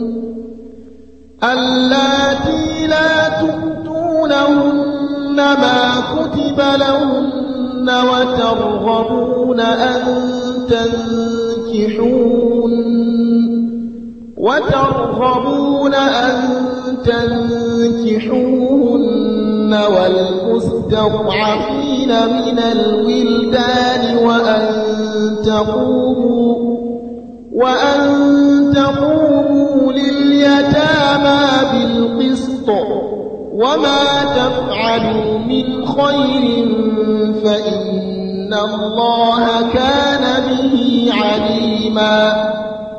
اللاتي لا تؤتونهن ما كتب لهن وترغبون أن تنكحون وترغبون أن تنكحوهن والمستضعفين من الولدان وأن تقوموا وأن تقوموا لليتامى بالقسط وما تفعلوا من خير فإن الله كان به عليما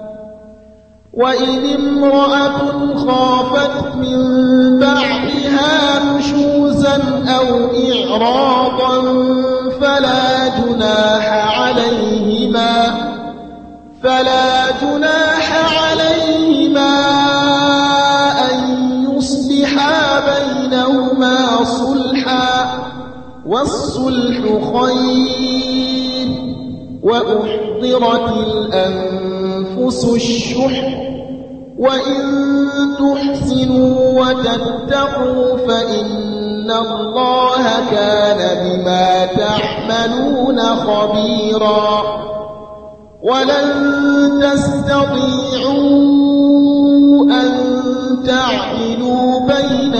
وإذ امرأة خافت من بعدها نشوزا أو إعراضا فلا جناح عليهما فلا جناح عليهما أن يصلحا بينهما صلحا والصلح خير وأحضرت الأنفس الشح وإن تحسنوا وتتقوا فإن الله كان بما تعملون خبيرا ولن تستطيعوا أن تعدلوا بين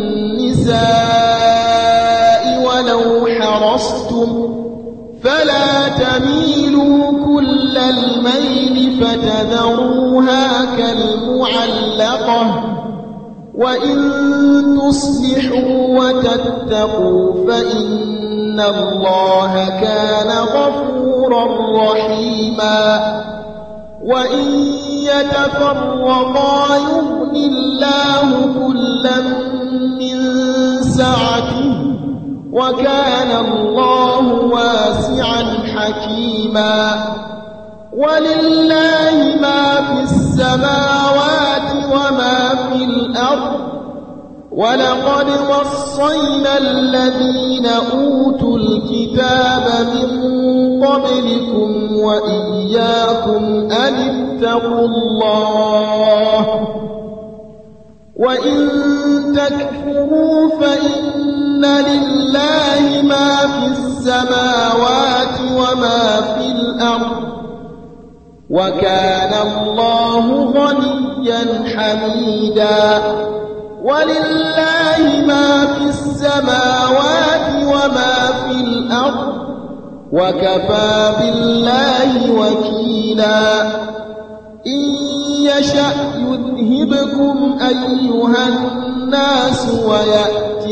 النساء ولو حرصتم فلا تميلوا كل الميل فتذروها كالمعلقة وإن تصلحوا وتتقوا فإن الله كان غفورا رحيما وإن يتفرقا يغن الله كلا من سعته وكان الله واسعا حكيما ولله ما في السماوات وما في الأرض ولقد وصينا الذين أوتوا الكتاب من قبلكم وإياكم أن اتقوا الله وإن تكفروا فإن لله ما في السماوات وما في الأرض وكان الله غنيا حميدا ولله ما في السماوات وما في الأرض وكفى بالله وكيلا إن يشأ يذهبكم أيها الناس ويأت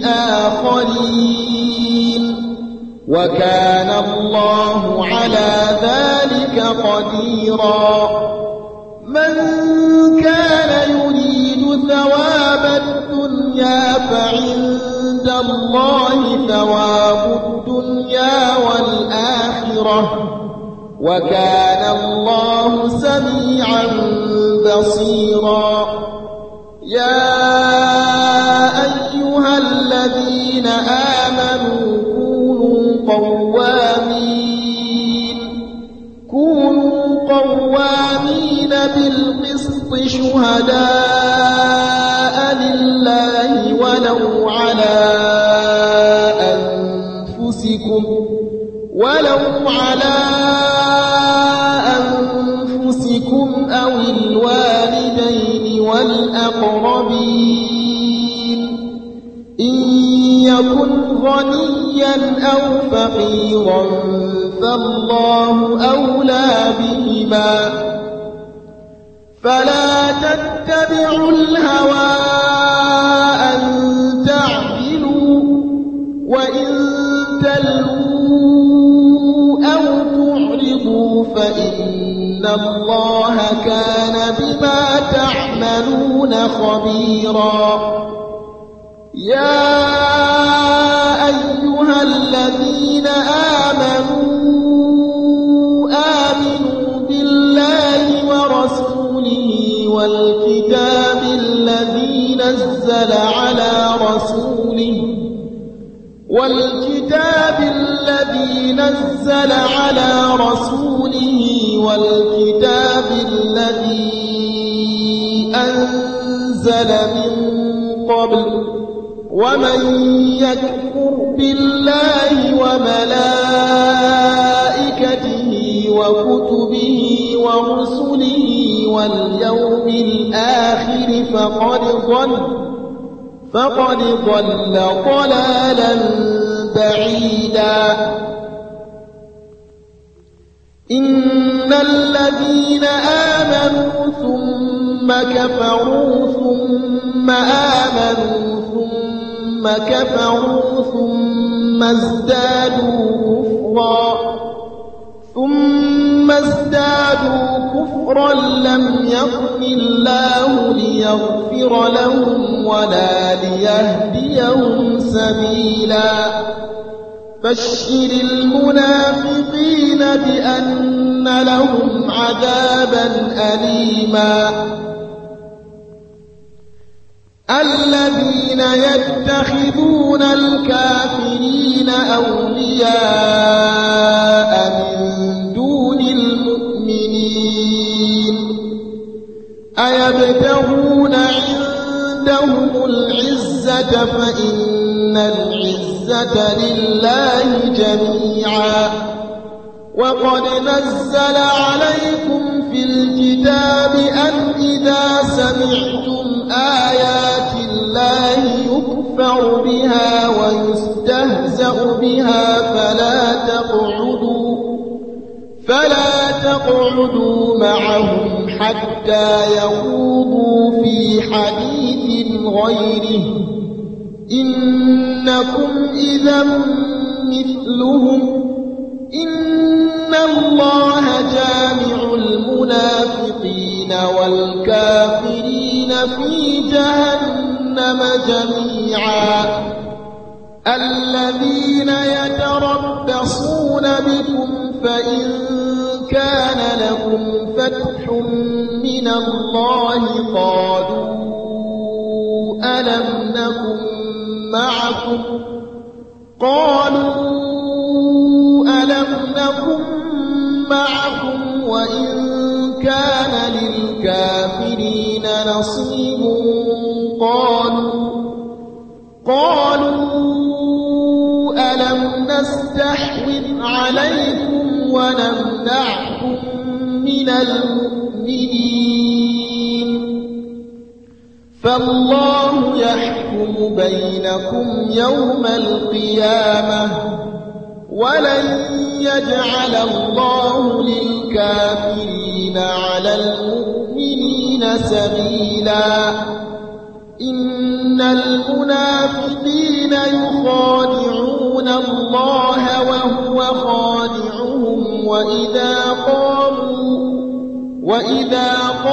بآخرين وكان الله على ذلك قديرا من كان يريد ثواب الدنيا فعند الله ثواب الدنيا والآخرة وكان الله سميعا بصيرا يا أيها الذين آمنوا كونوا قوامين كونوا قوامين بالقسط شهداء لله ولو على أنفسكم ولو على أنفسكم أو الوالدين والأقربين إن يكن غنيا أو فقيرا فالله أولى بهما فلا تتبعوا الهوى أن تعدلوا وإن تلووا أو تعرضوا فإن الله كان خبيرا يا أيها الذين آمنوا آمنوا بالله ورسوله والكتاب الذي نزل على رسوله والكتاب الذي نزل على رسوله والكتاب الذي أنزل من قبل ومن يكفر بالله وملائكته وكتبه ورسله واليوم الآخر فقد ضل فقد ضل ضلالا بعيدا إن الذين آمنوا ثم كفروا ثم آمنوا ثم كفروا ثم ازدادوا كفرا ثم ازدادوا كفرا لم يكن الله ليغفر لهم ولا ليهديهم سبيلا بشر المنافقين بأن لهم عذابا أليما الذين يتخذون الكافرين أولياء من دون المؤمنين أيبتغون عندهم العزة فإن العزة لله جميعا وقد نزل عليكم في الكتاب أن إذا سمعتم آيات الله يكفر بها ويستهزأ بها فلا تقعدوا فلا تقعدوا معهم حتى يخوضوا في حديث غيره إنكم إذا مثلهم إن الله جامع المنافقين والكافرين في جهنم جميعا الذين يتربصون بكم فإن كان لكم فتح من الله قالوا ألم نكن معكم قالوا ألم نكن معكم وإن كان للكافرين نصيب قالوا قالوا ألم نستحوذ عليكم ونمنعكم من المؤمنين فالله يحكم بينكم يوم القيامة ولن يجعل الله للكافرين على المؤمنين سبيلا إن المنافقين يخادعون الله وهو خادعهم وإذا قاموا وإذا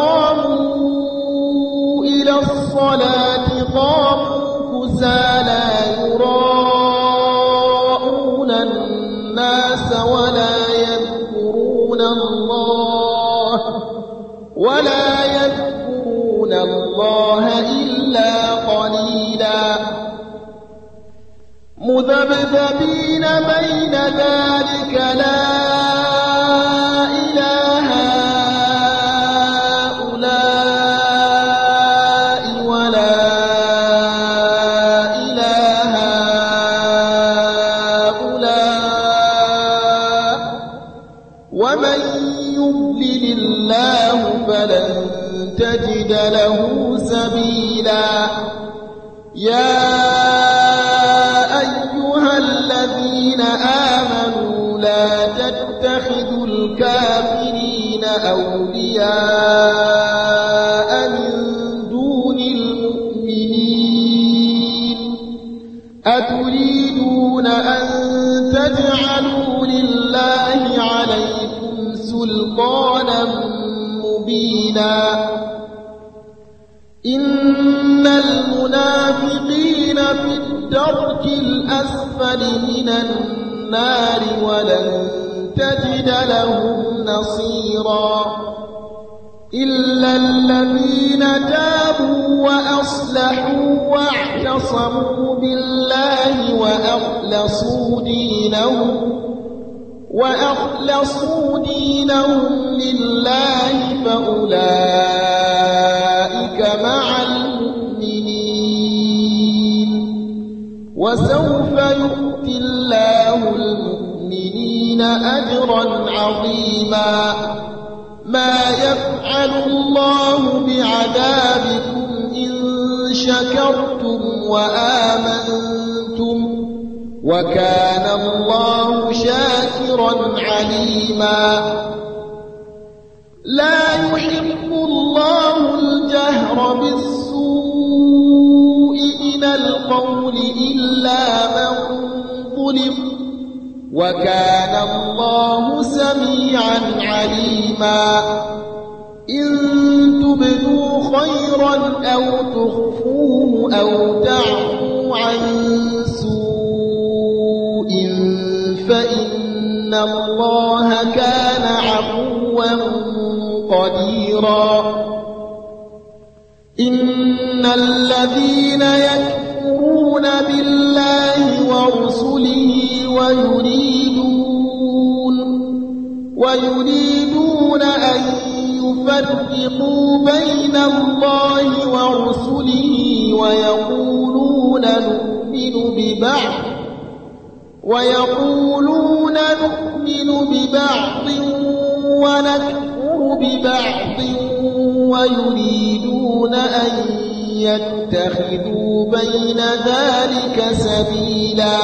قاموا إلى الصلاة قاموا كسالى يراءون الناس ولا يذكرون الله ولا يذكرون الله إلا قليلا مذبذبين بين ذلك لا إله هؤلاء ولا إله هؤلاء ومن يضلل الله فلن تجد له سبيلا يا أيها الذين آمنوا لا تتخذوا الكافرين أولياء من دون المؤمنين أتريدون أن تجعلوا لله عليكم سلطانا مبينا إن المنافقين في الدرك الأسفل من النار ولن تجد لهم نصيرا إلا الذين تابوا وأصلحوا واعتصموا بالله وأخلصوا دينهم وأخلصوا دينهم لله فأولئك مع المؤمنين وسوف يؤتي الله المؤمنين أجرا عظيما ما يفعل الله بعذابكم إن شكرتم وآمنتم وكان الله شاكرا عليما لا يحب الله الجهر بالسوء من القول إلا من ظلم وكان الله سميعا عليما إن تبدوا خيرا أو تخفوه أو تعفوا عن سوء فإن الله كان عفوا قديرا إن الذين يكفرون بالله ورسله ويريدون ويريدون أن يفرقوا بين الله ورسله ويقولون نؤمن ببعض ويقولون نؤمن ببعض ونكفر ببعض ويريدون أن يتخذوا بين ذلك سبيلا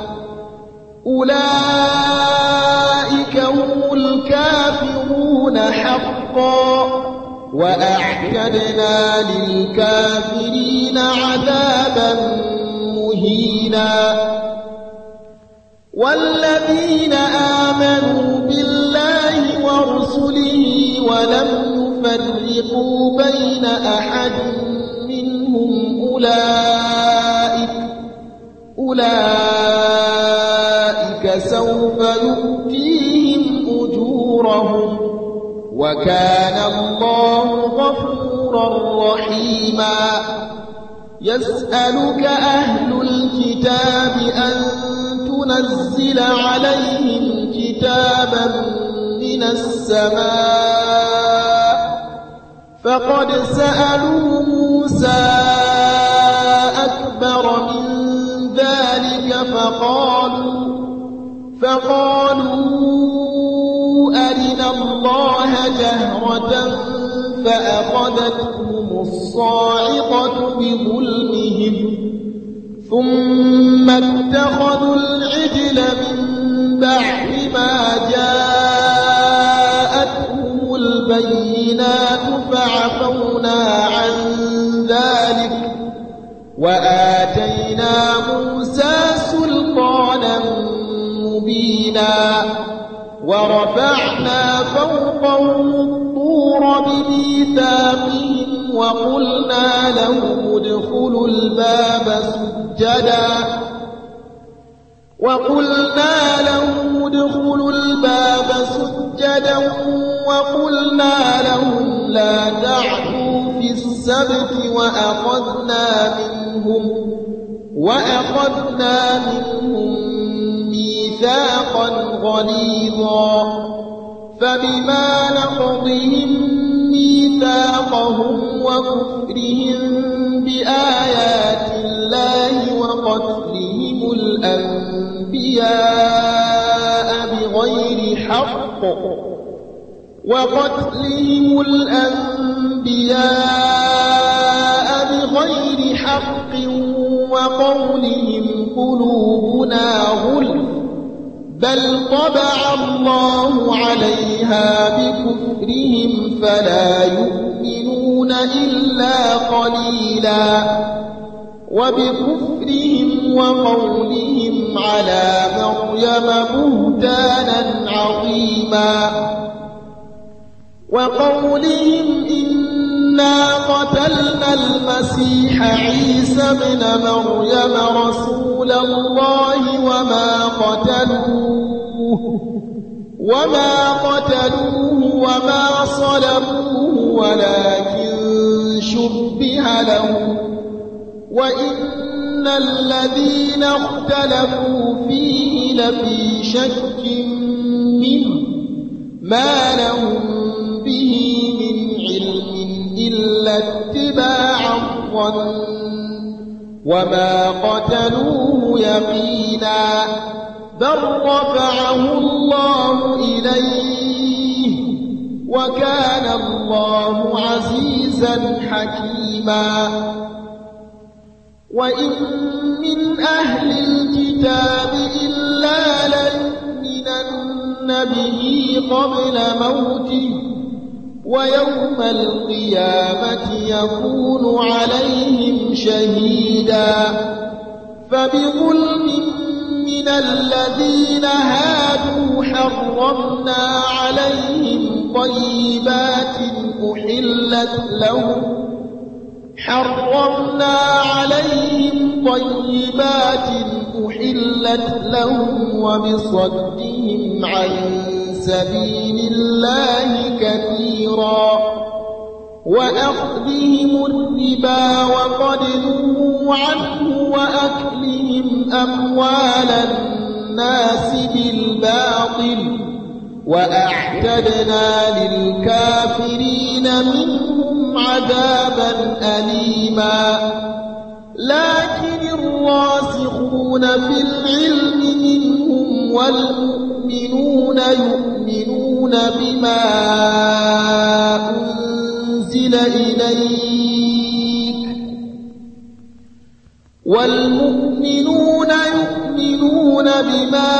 أولئك هم الكافرون حقا وأعتدنا للكافرين عذابا مهينا والذين آمنوا بالله ورسله ولم يفرقوا بين أحد منهم أولئك أولئك سوف يؤتيهم أجورهم وكان الله غفورا رحيما يسألك أهل الكتاب أن تنزل عليهم كتابا من السماء فقد سألوا موسى أكبر من ذلك فقالوا فقالوا أرنا الله جهرة فأخذتهم الصاعقة بظلمهم ثم اتخذوا العجل من بعد ما جاءتهم البينات فعفونا عن ذلك وآتينا موسى سلطانا مبينا ورفعنا فوقهم الطور بميثاقهم وقلنا لهم ادخلوا الباب سجدا وقلنا لهم ادخلوا الباب سجدا وقلنا لهم لا تعثوا في السبت وأخذنا منهم وأخذنا منهم ميثاقا غليظا فبما نقضهم ميثاقهم وكفرهم بآيات الله وقتلهم الأنبياء بغير حق وقتلهم الأنبياء بغير حق وقولهم قلوبنا غلف بل طبع الله عليها بكفرهم فلا يؤمنون إلا قليلا وبكفرهم وقولهم على مريم بهتانا عظيما وقولهم إن إنا قتلنا المسيح عيسى ابن مريم رسول الله وما قتلوه وما قتلوه وما صلبوه ولكن شبه له وإن الذين اختلفوا فيه لفي شك منه ما لهم به من علم إلا اتباع الظن وما قتلوه يقينا بل رفعه الله إليه وكان الله عزيزا حكيما وإن من أهل الكتاب إلا ليؤمنن به قبل موته ويوم القيامة يكون عليهم شهيدا فبظلم من الذين هادوا حرمنا عليهم طيبات أحلت لهم حرمنا عليهم طيبات أحلت لهم وبصدهم عن سبيل الله كثيرا وأخذهم الربا وقد نهوا عنه وأكلهم أموال الناس بالباطل وأعتدنا للكافرين منهم عذابا أليما لكن الراسخون في العلم منهم والمؤمنون يؤمنون بما أنزل إليك والمؤمنون يؤمنون بما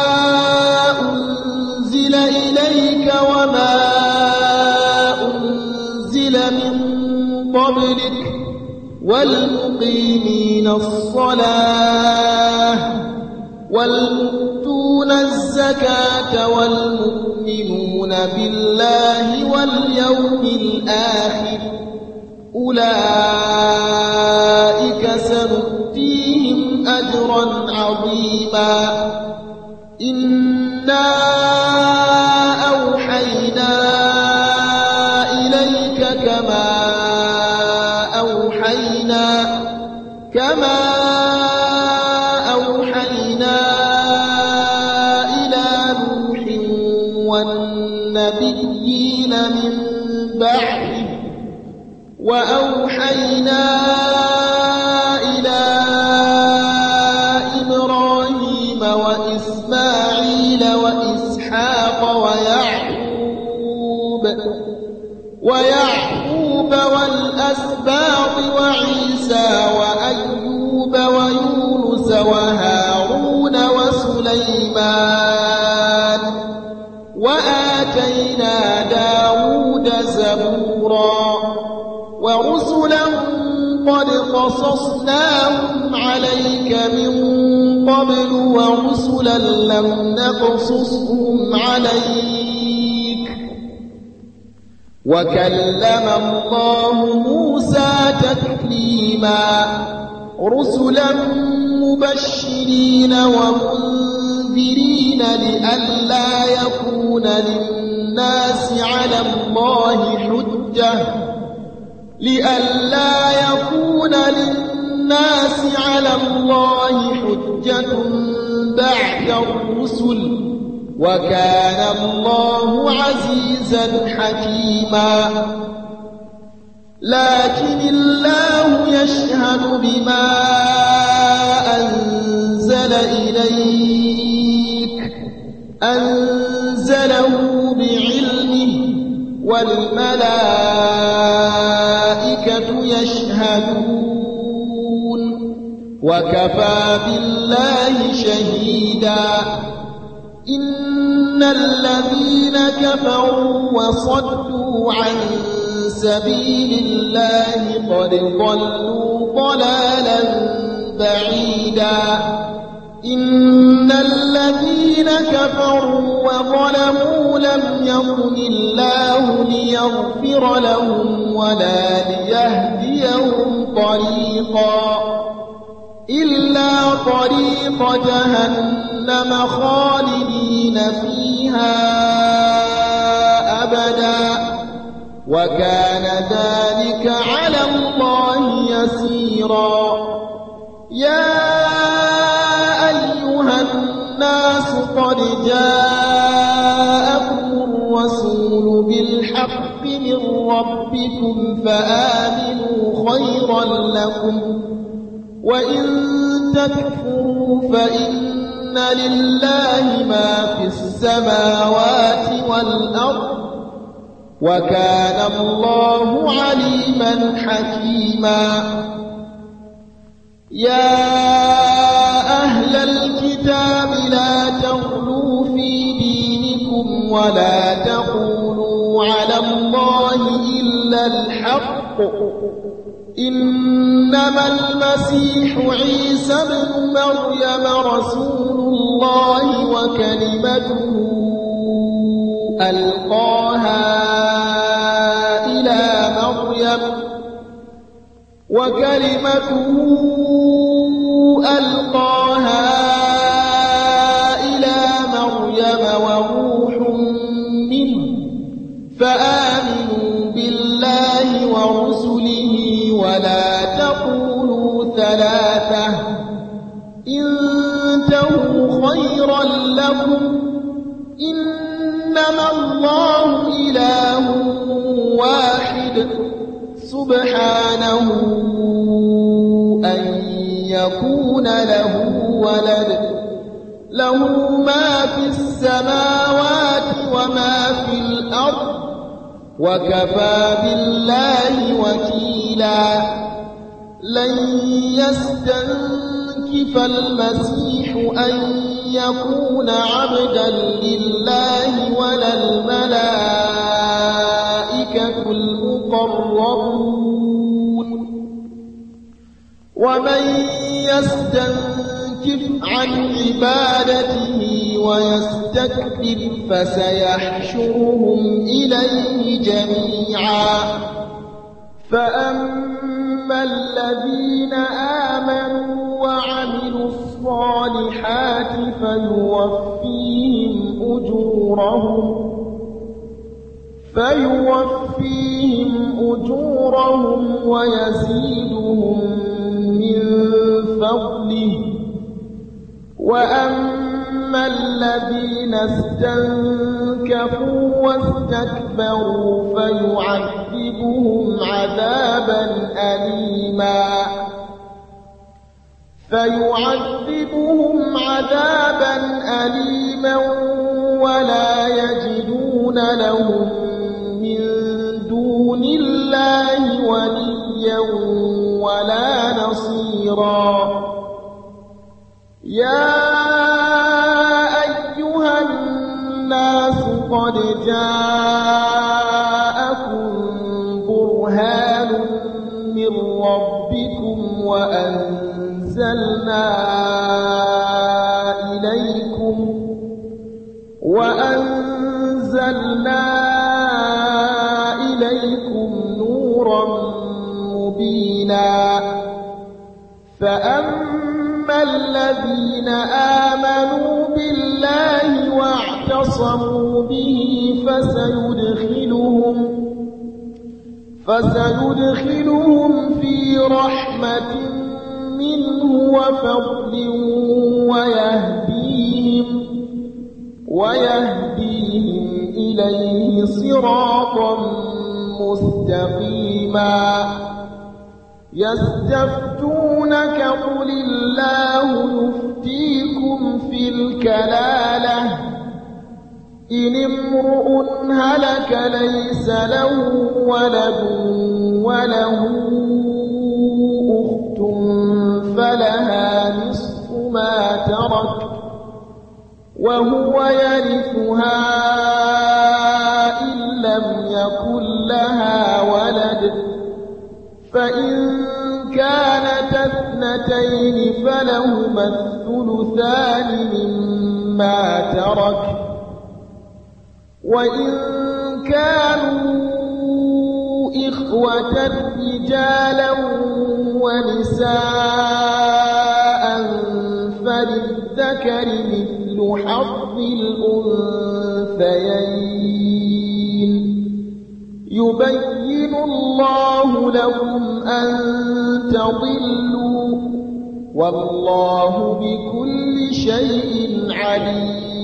أنزل إليك وما أنزل من قبلك والمقيمين الصلاة والمؤتون الزكاة والمؤمنون بالله واليوم الآخر أولئك سنؤتيهم أجرا عظيما إنا أوحينا إليك كما أوحينا كما أوحينا إلى نوح والنبيين من بعده وأوحينا إلى إبراهيم وإسماعيل وإسحاق ويعقوب ويعقوب والأسباط وعيسى وأيوب ويونس وهارون وسليمان وآتينا داود زبورا ورسلا قد قصصناهم عليك من قبل ورسلا لم نقصصهم عليك وكلم الله موسى تكليما رسلا مبشرين ومنذرين لئلا يكون للناس على الله حجة لئلا يكون للناس على الله حجة بعد الرسل وكان الله عزيزا حكيما لكن الله يشهد بما أنزل إليك أنزله بعلمه والملائكة يشهدون وكفى بالله شهيدا إن الذين كفروا وصدوا عن سبيل الله قد ضلوا ضلالا بعيدا إن الذين كفروا وظلموا لم يكن الله ليغفر لهم ولا ليهديهم طريقا إلا طريق جهنم خالدين فيها أبدا وكان ذلك على الله يسيرا. يا أيها الناس قد جاءكم الرسول بالحق من ربكم فآمنوا خيرا لكم وإن تكفروا فإن لله ما في السماوات والأرض وكان الله عليما حكيما. يا أهل الكتاب لا تغلوا في دينكم ولا تقولوا على الله إلا الحق إنما المسيح عيسى ابن مريم رسول الله وكلمته ألقاها إلى مريم وكلمته ألقاها إلى مريم وروح منه فآمنوا بالله ورسله ولا تقولوا ثلاثة انتهوا خيرا لكم إنما الله إله واحد سبحانه أن يكون له ولد له ما في السماوات وما في الأرض وكفى بالله وكيلا. لن يستنكف المسيح أن يكون عبدا لله ولا الملائكة المقربون ومن يستنكف عن عبادته ويستكبر فسيحشرهم إليه جميعا. فأما الذين آمنوا وعملوا الصالحات فيوفيهم أجورهم فيوفيهم أجورهم ويزيدهم من فضله. وأما الذين استنكفوا واستكبروا فيعذبهم عذابا أليما فيعذبهم عذابا أليما ولا يجدون لهم من دون الله وليا ولا نصيرا. يا أيها الناس قد جاءكم برهان من ربكم وأنزلنا إليكم وأنزلنا إليكم نورا مبينا. فأما الذين آمنوا بالله واعتصموا به فسيدخلهم فسيدخلهم في رحمة منه وفضل ويهديهم ويهديهم إليه صراطا مستقيما. يستفتونك قل الله يفتيكم في الكلالة إن امرؤ هلك ليس له ولد وله أخت فلها نصف ما ترك وهو يرثها إن لم يكن لها ولد فإن كانت اثنتين اثنتين فلهما الثلثان مما ترك وإن كانوا إخوة رجالا ونساء فللذكر مثل حظ الأنثيين يبين الله لكم أن تضلوا والله بكل شيء عليم.